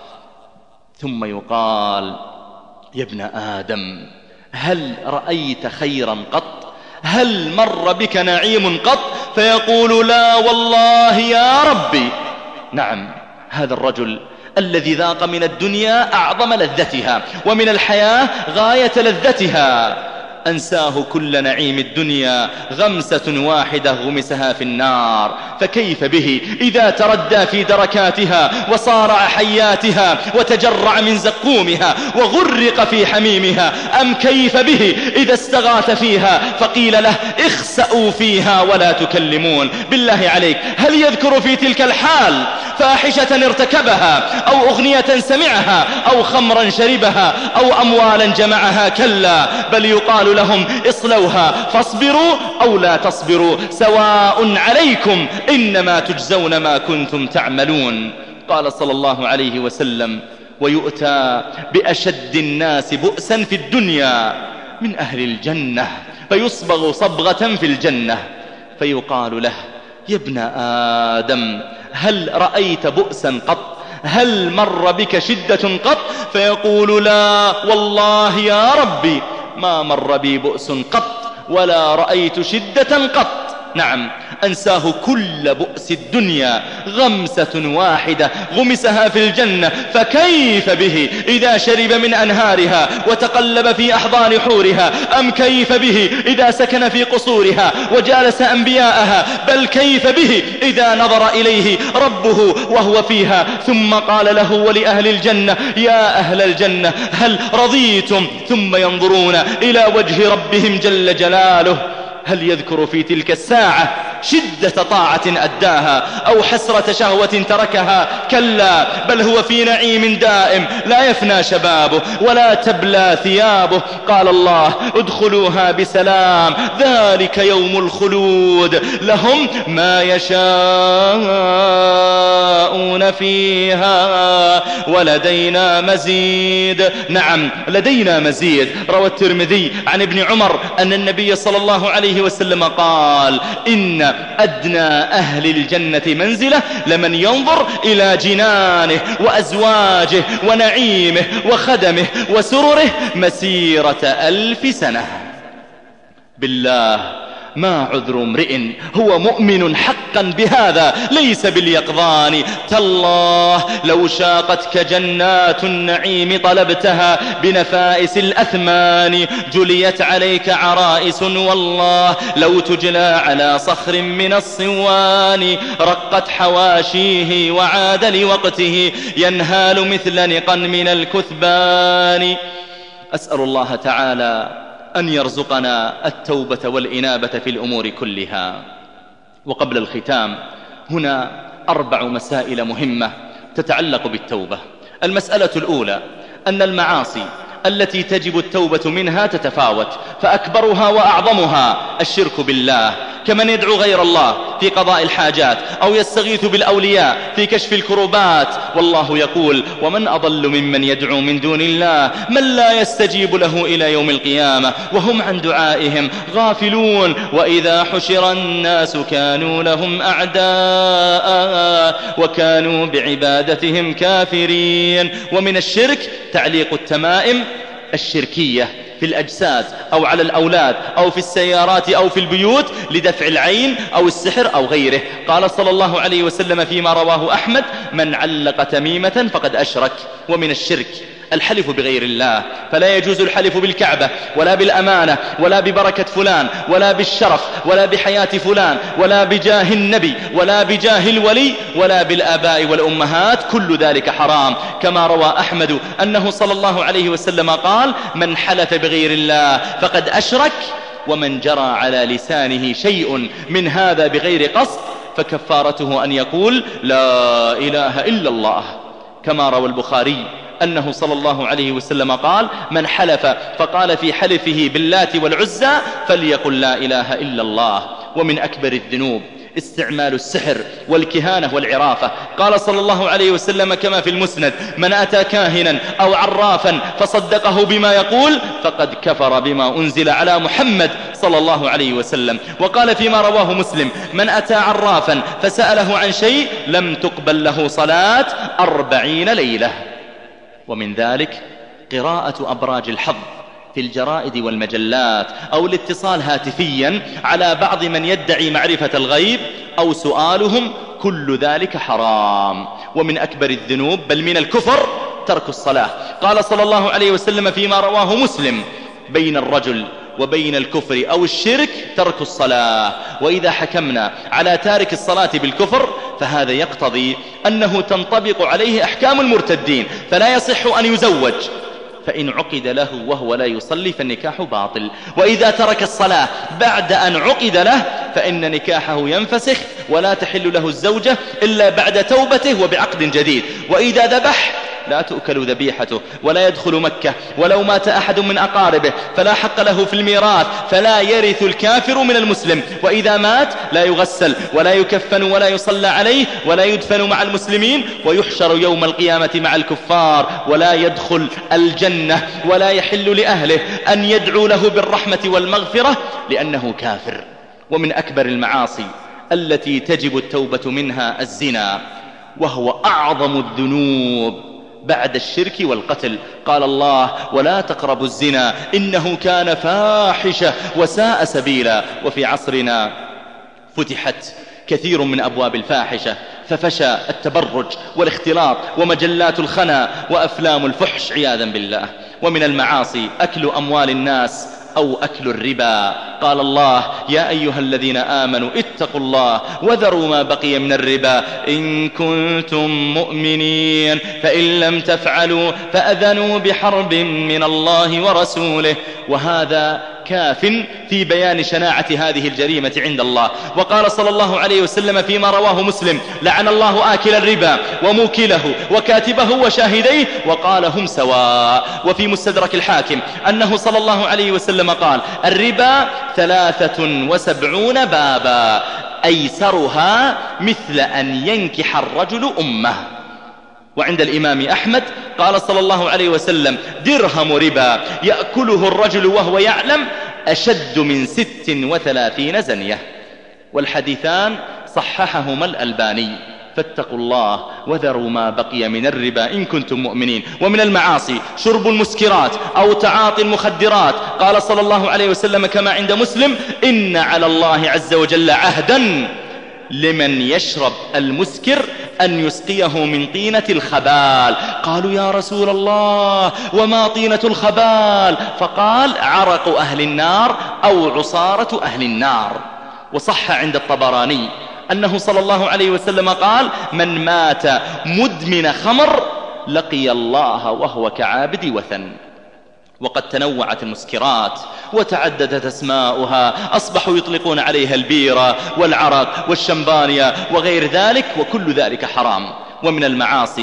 ثم يقال يا ابن آدم هل رأيت خيرا قط؟ هل مر بك نعيم قط؟ فيقول لا والله يا ربي. نعم، هذا الرجل الذي ذاق من الدنيا أعظم لذتها ومن الحياة غاية لذتها أنساه كل نعيم الدنيا غمسة واحدة غمسها في النار، فكيف به إذا تردى في دركاتها وصارع حياتها وتجرع من زقومها وغرق في حميمها؟ أم كيف به إذا استغاث فيها فقيل له اخسأوا فيها ولا تكلمون؟ بالله عليك، هل يذكر في تلك الحال فاحشة ارتكبها أو أغنية سمعها أو خمرا شربها أو أموالا جمعها؟ كلا، بل يقال لهم اصلوها فاصبروا أو لا تصبروا سواء عليكم إنما تجزون ما كنتم تعملون. قال صلى الله عليه وسلم ويؤتى بأشد الناس بؤسا في الدنيا من أهل الجنة فيصبغ صبغة في الجنة فيقال له يا ابن آدم هل رأيت بؤسا قط؟ هل مر بك شدة قط؟ فيقول لا والله يا ربي ما مر بي بؤس قط ولا رأيت شدة قط. نعم، أنساه كل بؤس الدنيا غمسة واحدة غمسها في الجنة، فكيف به إذا شرب من أنهارها وتقلب في أحضان حورها؟ أم كيف به إذا سكن في قصورها وجالس أنبياءها؟ بل كيف به إذا نظر إليه ربه وهو فيها ثم قال له ولأهل الجنة يا أهل الجنة هل رضيتم؟ ثم ينظرون إلى وجه ربهم جل جلاله. هل يذكر في تلك الساعة شدة طاعة أداها أو حسرة شهوة تركها؟ كلا، بل هو في نعيم دائم لا يفنى شبابه ولا تبلى ثيابه. قال الله ادخلوها بسلام ذلك يوم الخلود لهم ما يشاءون فيها ولدينا مزيد. نعم، لدينا مزيد. روى الترمذي عن ابن عمر أن النبي صلى الله عليه وسلم قال إن أدنى أهل الجنة منزلة لمن ينظر إلى جنانه وأزواجه ونعيمه وخدمه وسرره مسيرة 1000 سنة. بالله ما عذر امرئ هو مؤمن حقا بهذا ليس باليقظان. تالله لو شاقتك جنات النعيم طلبتها بنفائس الأثمان جليت عليك عرائس والله لو تجلى على صخر من الصوان رقت حواشيه وعاد لوقته ينهال مثل نقا من الكثبان. أسأل الله تعالى أن يرزقنا التوبة والإنابة في الأمور كلها. وقبل الختام هنا 4 مسائل مهمة تتعلق بالتوبة. المسألة الأولى أن المعاصي التي تجب التوبة منها تتفاوت، فأكبرها وأعظمها الشرك بالله، كمن يدعو غير الله في قضاء الحاجات، أو يستغيث بالأولياء في كشف الكروبات. والله يقول: ومن أضل ممن يدعو من دون الله من لا يستجيب له إلى يوم القيامة وهم عن دعائهم غافلون. وإذا حشر الناس كانوا لهم أعداء وكانوا بعبادتهم كافرين. ومن الشرك تعليق التمائم الشركية في الأجساد أو على الأولاد أو في السيارات أو في البيوت لدفع العين أو السحر أو غيره. قال صلى الله عليه وسلم فيما رواه أحمد: من علق تميمة فقد أشرك. ومن الشرك الحلف بغير الله، فلا يجوز الحلف بالكعبة ولا بالأمانة ولا ببركة فلان ولا بالشرف ولا بحياة فلان ولا بجاه النبي ولا بجاه الولي ولا بالآباء والأمهات، كل ذلك حرام. كما روى أحمد أنه صلى الله عليه وسلم قال: من حلف بغير الله فقد أشرك، ومن جرى على لسانه شيء من هذا بغير قصد فكفارته أن يقول: لا إله إلا الله. كما روى البخاري أنه صلى الله عليه وسلم قال: من حلف فقال في حلفه باللات والعزى فليقل لا إله إلا الله. ومن أكبر الذنوب استعمال السحر والكهانة والعرافة. قال صلى الله عليه وسلم كما في المسند: من أتى كاهنا أو عرافا فصدقه بما يقول فقد كفر بما أنزل على محمد صلى الله عليه وسلم. وقال فيما رواه مسلم: من أتى عرافا فسأله عن شيء لم تقبل له صلاة 40 ليلة. ومن ذلك قراءة أبراج الحظ في الجرائد والمجلات، أو الاتصال هاتفيا على بعض من يدعي معرفة الغيب أو سؤالهم، كل ذلك حرام. ومن أكبر الذنوب بل من الكفر ترك الصلاة. قال صلى الله عليه وسلم فيما رواه مسلم: بين الرجل وبين الكفر أو الشرك ترك الصلاة. وإذا حكمنا على تارك الصلاة بالكفر فهذا يقتضي أنه تنطبق عليه أحكام المرتدين، فلا يصح أن يزوج، فإن عقد له وهو لا يصلي فالنكاح باطل. وإذا ترك الصلاة بعد أن عقد له فإن نكاحه ينفسخ ولا تحل له الزوجة إلا بعد توبته وبعقد جديد. وإذا ذبح لا تؤكل ذبيحته ولا يدخل مكة، ولو مات أحد من أقاربه فلا حق له في الميراث، فلا يرث الكافر من المسلم. وإذا مات لا يغسل ولا يكفن ولا يصلى عليه ولا يدفن مع المسلمين، ويحشر يوم القيامة مع الكفار ولا يدخل الجنة، ولا يحل لأهله أن يدعوا له بالرحمة والمغفرة لأنه كافر. ومن أكبر المعاصي التي تجب التوبة منها الزنا، وهو أعظم الذنوب بعد الشرك والقتل. قال الله: ولا تقربوا الزنا إنه كان فاحشة وساء سبيلا. وفي عصرنا فتحت كثير من أبواب الفاحشة، ففشى التبرج والاختلاط ومجلات الخنا وأفلام الفحش عياذا بالله. ومن المعاصي أكل أموال الناس أو أكل الربا. قال الله: يا أيها الذين آمنوا اتقوا الله وذروا ما بقي من الربا إن كنتم مؤمنين، فإن لم تفعلوا فأذنوا بحرب من الله ورسوله. وهذا كاف في بيان شناعة هذه الجريمة عند الله. وقال صلى الله عليه وسلم فيما رواه مسلم: لعن الله آكل الربا وموكله وكاتبه وشاهديه، وقال: هم سواء. وفي مستدرك الحاكم أنه صلى الله عليه وسلم قال: الربا 73 بابا أيسرها مثل أن ينكح الرجل أمه. وعند الإمام أحمد قال صلى الله عليه وسلم: درهم ربا يأكله الرجل وهو يعلم أشد من 36 زنية. والحديثان صححهما الألباني. فاتقوا الله وذروا ما بقي من الربا إن كنتم مؤمنين. ومن المعاصي شرب المسكرات أو تعاطي المخدرات. قال صلى الله عليه وسلم كما عند مسلم: إن على الله عز وجل عهدا لمن يشرب المسكر أن يسقيه من طينة الخبال. قالوا: يا رسول الله وما طينة الخبال؟ فقال: عرق أهل النار أو عصارة أهل النار. وصح عند الطبراني أنه صلى الله عليه وسلم قال: من مات مدمن خمر لقي الله وهو كعابد وثن. وقد تنوعت المسكرات وتعددت أسماؤها، أصبحوا يطلقون عليها البيرة والعرق والشمبانيا وغير ذلك، وكل ذلك حرام. ومن المعاصي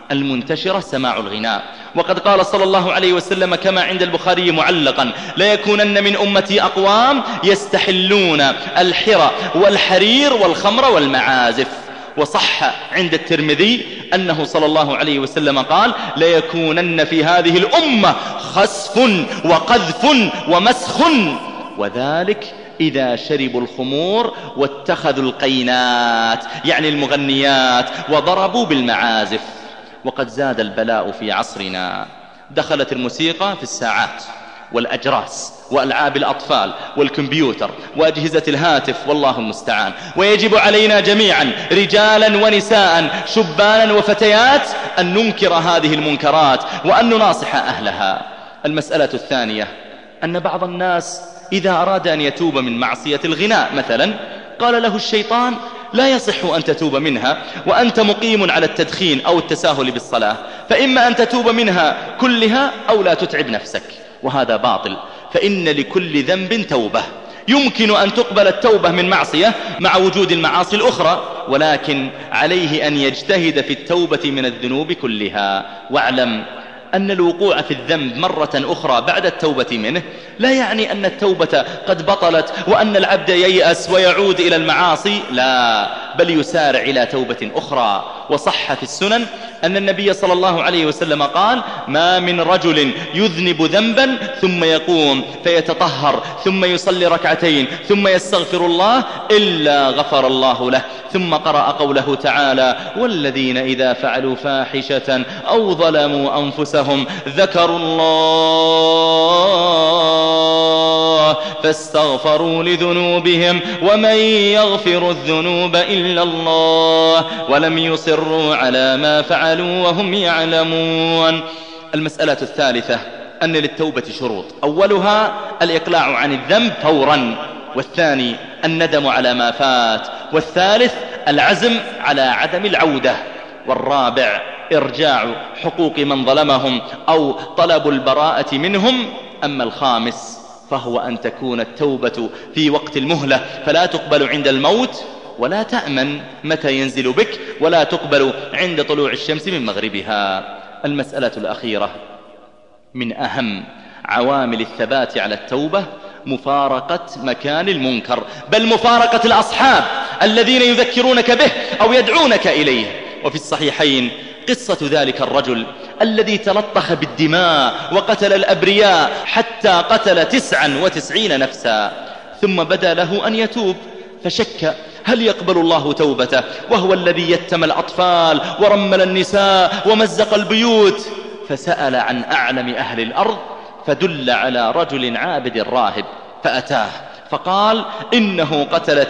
المنتشرة سماع الغناء. وقد قال صلى الله عليه وسلم كما عند البخاري معلقا: ليكونن من أمتي أقوام يستحلون الحرى والحرير والخمر والمعازف. وصح عند الترمذي أنه صلى الله عليه وسلم قال: ليكونن في هذه الأمة خسف وقذف ومسخ، وذلك إذا شربوا الخمور واتخذوا القينات يعني المغنيات وضربوا بالمعازف. وقد زاد البلاء في عصرنا، دخلت الموسيقى في الساعات والأجراس وألعاب الأطفال والكمبيوتر وأجهزة الهاتف، والله المستعان. ويجب علينا جميعا رجالا ونساء شبانا وفتيات أن ننكر هذه المنكرات وأن نناصح أهلها. المسألة الثانية أن بعض الناس إذا أراد أن يتوب من معصية الغناء مثلا، قال له الشيطان: لا يصح أن تتوب منها وأنت مقيم على التدخين أو التساهل بالصلاة، فإما أن تتوب منها كلها أو لا تتعب نفسك. وهذا باطل، فإن لكل ذنب توبة. يمكن أن تقبل التوبة من معصية مع وجود المعاصي الأخرى، ولكن عليه أن يجتهد في التوبة من الذنوب كلها. واعلم أن الوقوع في الذنب مرة أخرى بعد التوبة منه لا يعني أن التوبة قد بطلت وأن العبد ييأس ويعود إلى المعاصي، لا، بل يسارع إلى توبة أخرى. وصح في السنن أن النبي صلى الله عليه وسلم قال: ما من رجل يذنب ذنبا ثم يقوم فيتطهر ثم يصلي ركعتين ثم يستغفر الله إلا غفر الله له. ثم قرأ قوله تعالى: والذين إذا فعلوا فاحشة أو ظلموا أنفسهم ذكروا الله فاستغفروا لذنوبهم ومن يغفر الذنوب إلا الله ولم يصروا على ما فعلوا وهم يعلمون. المسألة الثالثة أن للتوبة شروط، أولها الإقلاع عن الذنب فورا، والثاني الندم على ما فات، والثالث العزم على عدم العودة، والرابع إرجاع حقوق من ظلمهم أو طلب البراءة منهم. أما الخامس فهو أن تكون التوبة في وقت المهلة، فلا تقبل عند الموت ولا تأمن متى ينزل بك، ولا تقبل عند طلوع الشمس من مغربها. المسألة الأخيرة من أهم عوامل الثبات على التوبة مفارقة مكان المنكر، بل مفارقة الأصحاب الذين يذكرونك به أو يدعونك إليه. وفي الصحيحين قصة ذلك الرجل الذي تلطخ بالدماء وقتل الأبرياء حتى قتل 99 نفسا، ثم بدا له أن يتوب، فشك هل يقبل الله توبته وهو الذي يتم الأطفال ورمل النساء ومزق البيوت، فسأل عن أعلم أهل الأرض فدل على رجل عابد راهب فأتاه فقال: إنه قتل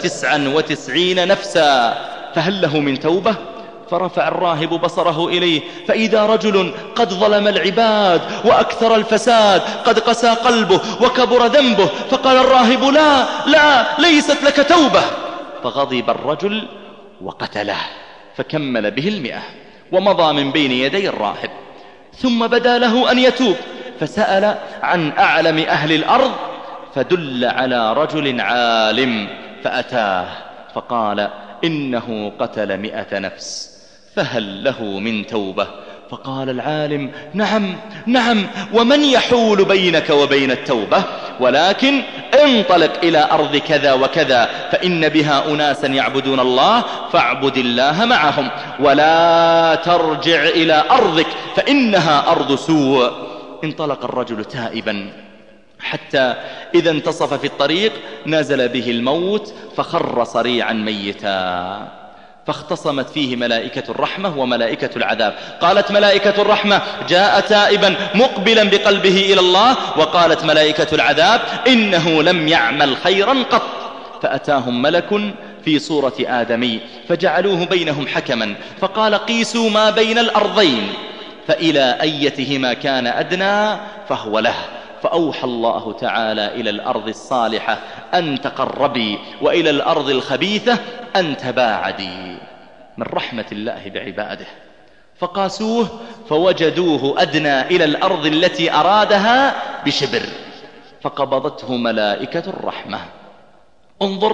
99 نفسا، فهل له من توبة؟ فرفع الراهب بصره إليه فإذا رجل قد ظلم العباد وأكثر الفساد، قد قسى قلبه وكبر ذنبه. فقال الراهب: لا ليست لك توبة. فغضب الرجل وقتله، فكمل به 100 ومضى من بين يدي الراهب. ثم بدا له أن يتوب، فسأل عن أعلم أهل الأرض فدل على رجل عالم فأتاه فقال: إنه قتل 100 نفس، فهل له من توبة؟ فقال العالم: نعم، ومن يحول بينك وبين التوبة؟ ولكن انطلق إلى أرض كذا وكذا فإن بها أناسا يعبدون الله فاعبد الله معهم، ولا ترجع إلى أرضك فإنها أرض سوء. انطلق الرجل تائبا حتى إذا انتصف في الطريق نزل به الموت فخر صريعا ميتا، فاختصمت فيه ملائكة الرحمة وملائكة العذاب. قالت ملائكة الرحمة: جاء تائبا مقبلا بقلبه إلى الله، وقالت ملائكة العذاب: إنه لم يعمل خيرا قط. فأتاهم ملك في صورة آدمي فجعلوه بينهم حكما، فقال: قيسوا ما بين الأرضين فإلى أيتهما كان أدنى فهو له. فأوحى الله تعالى إلى الأرض الصالحة أن تقربي، وإلى الأرض الخبيثة أن تباعدي، من رحمة الله بعباده. فقاسوه فوجدوه أدنى إلى الأرض التي أرادها بشبر، فقبضته ملائكة الرحمة. انظر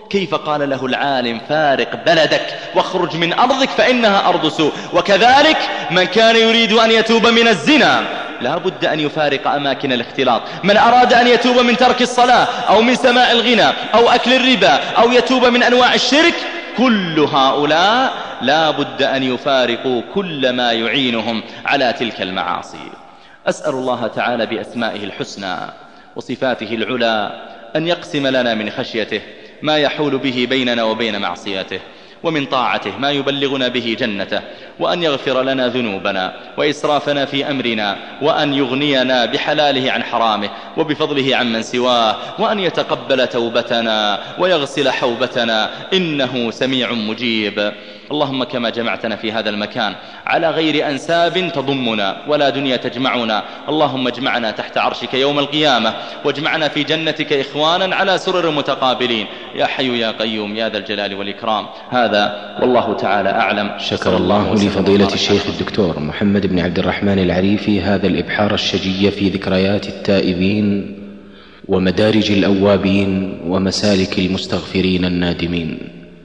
كيف قال له العالم فارق بلدك واخرج من أرضك فإنها أرض سوء. وكذلك من كان يريد أن يتوب من الزنا لا بد أن يفارق أماكن الاختلاط. من أراد أن يتوب من ترك الصلاة أو من سماع الغنى أو أكل الربا أو يتوب من أنواع الشرك، كل هؤلاء لا بد أن يفارقوا كل ما يعينهم على تلك المعاصي. أسأل الله تعالى بأسمائه الحسنى وصفاته العلى أن يقسم لنا من خشيته ما يحول به بيننا وبين معصيته، ومن طاعته ما يبلغنا به جنته، وأن يغفر لنا ذنوبنا وإسرافنا في أمرنا، وأن يغنينا بحلاله عن حرامه وبفضله عمن سواه، وأن يتقبل توبتنا ويغسل حوبتنا إنه سميع مجيب. اللهم كما جمعتنا في هذا المكان على غير أنساب تضمنا ولا دنيا تجمعنا، اللهم اجمعنا تحت عرشك يوم القيامة، واجمعنا في جنتك إخوانا على سرر متقابلين يا حي يا قيوم يا ذا الجلال والإكرام. هذا والله تعالى أعلم. شكر الله لفضيلة الشيخ الدكتور محمد بن عبد الرحمن العريفي هذا الإبحار الشجي في ذكريات التائبين ومدارج الأوابين ومسالك المستغفرين النادمين،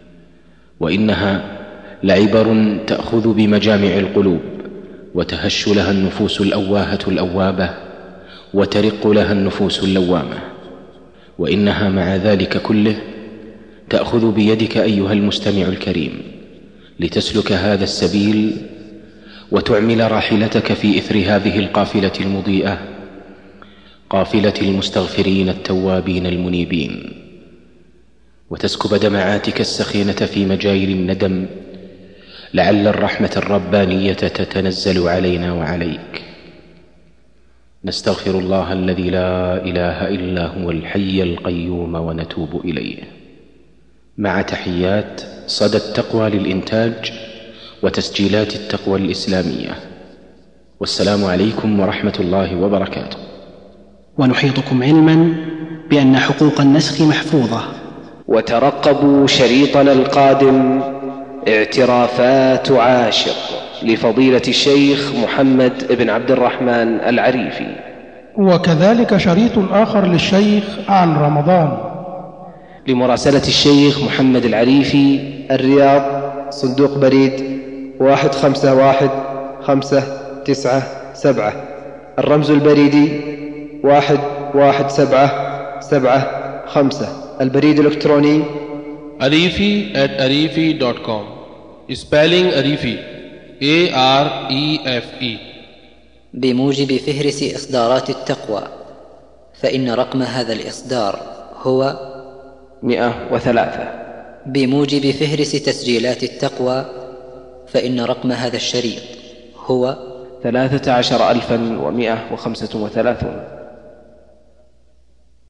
وإنها لعبر تأخذ بمجامع القلوب وتهش لها النفوس الأواهة الأوابة وترق لها النفوس اللوامة، وإنها مع ذلك كله تأخذ بيدك أيها المستمع الكريم لتسلك هذا السبيل وتعمل راحلتك في إثر هذه القافلة المضيئة، قافلة المستغفرين التوابين المنيبين، وتسكب دمعاتك السخينة في مجاري الندم لعل الرحمة الربانية تتنزل علينا وعليك. نستغفر الله الذي لا إله إلا هو الحي القيوم ونتوب إليه. مع تحيات صدى التقوى للإنتاج وتسجيلات التقوى الإسلامية، والسلام عليكم ورحمة الله وبركاته. ونحيطكم علما بأن حقوق النسخ محفوظة. وترقبوا شريطنا القادم اعترافات عاشق لفضيلة الشيخ محمد بن عبد الرحمن العريفي، وكذلك شريط آخر للشيخ عن رمضان. لمراسلة الشيخ محمد العريفي، الرياض، صندوق بريد 151-597، الرمز البريدي 11775، البريد الإلكتروني arifi@arifi.com. spelling arifi AREFE. بموجب فهرس إصدارات التقوى، فإن رقم هذا الإصدار هو 103. بموجب فهرس تسجيلات التقوى، فإن رقم هذا الشريط هو 13135.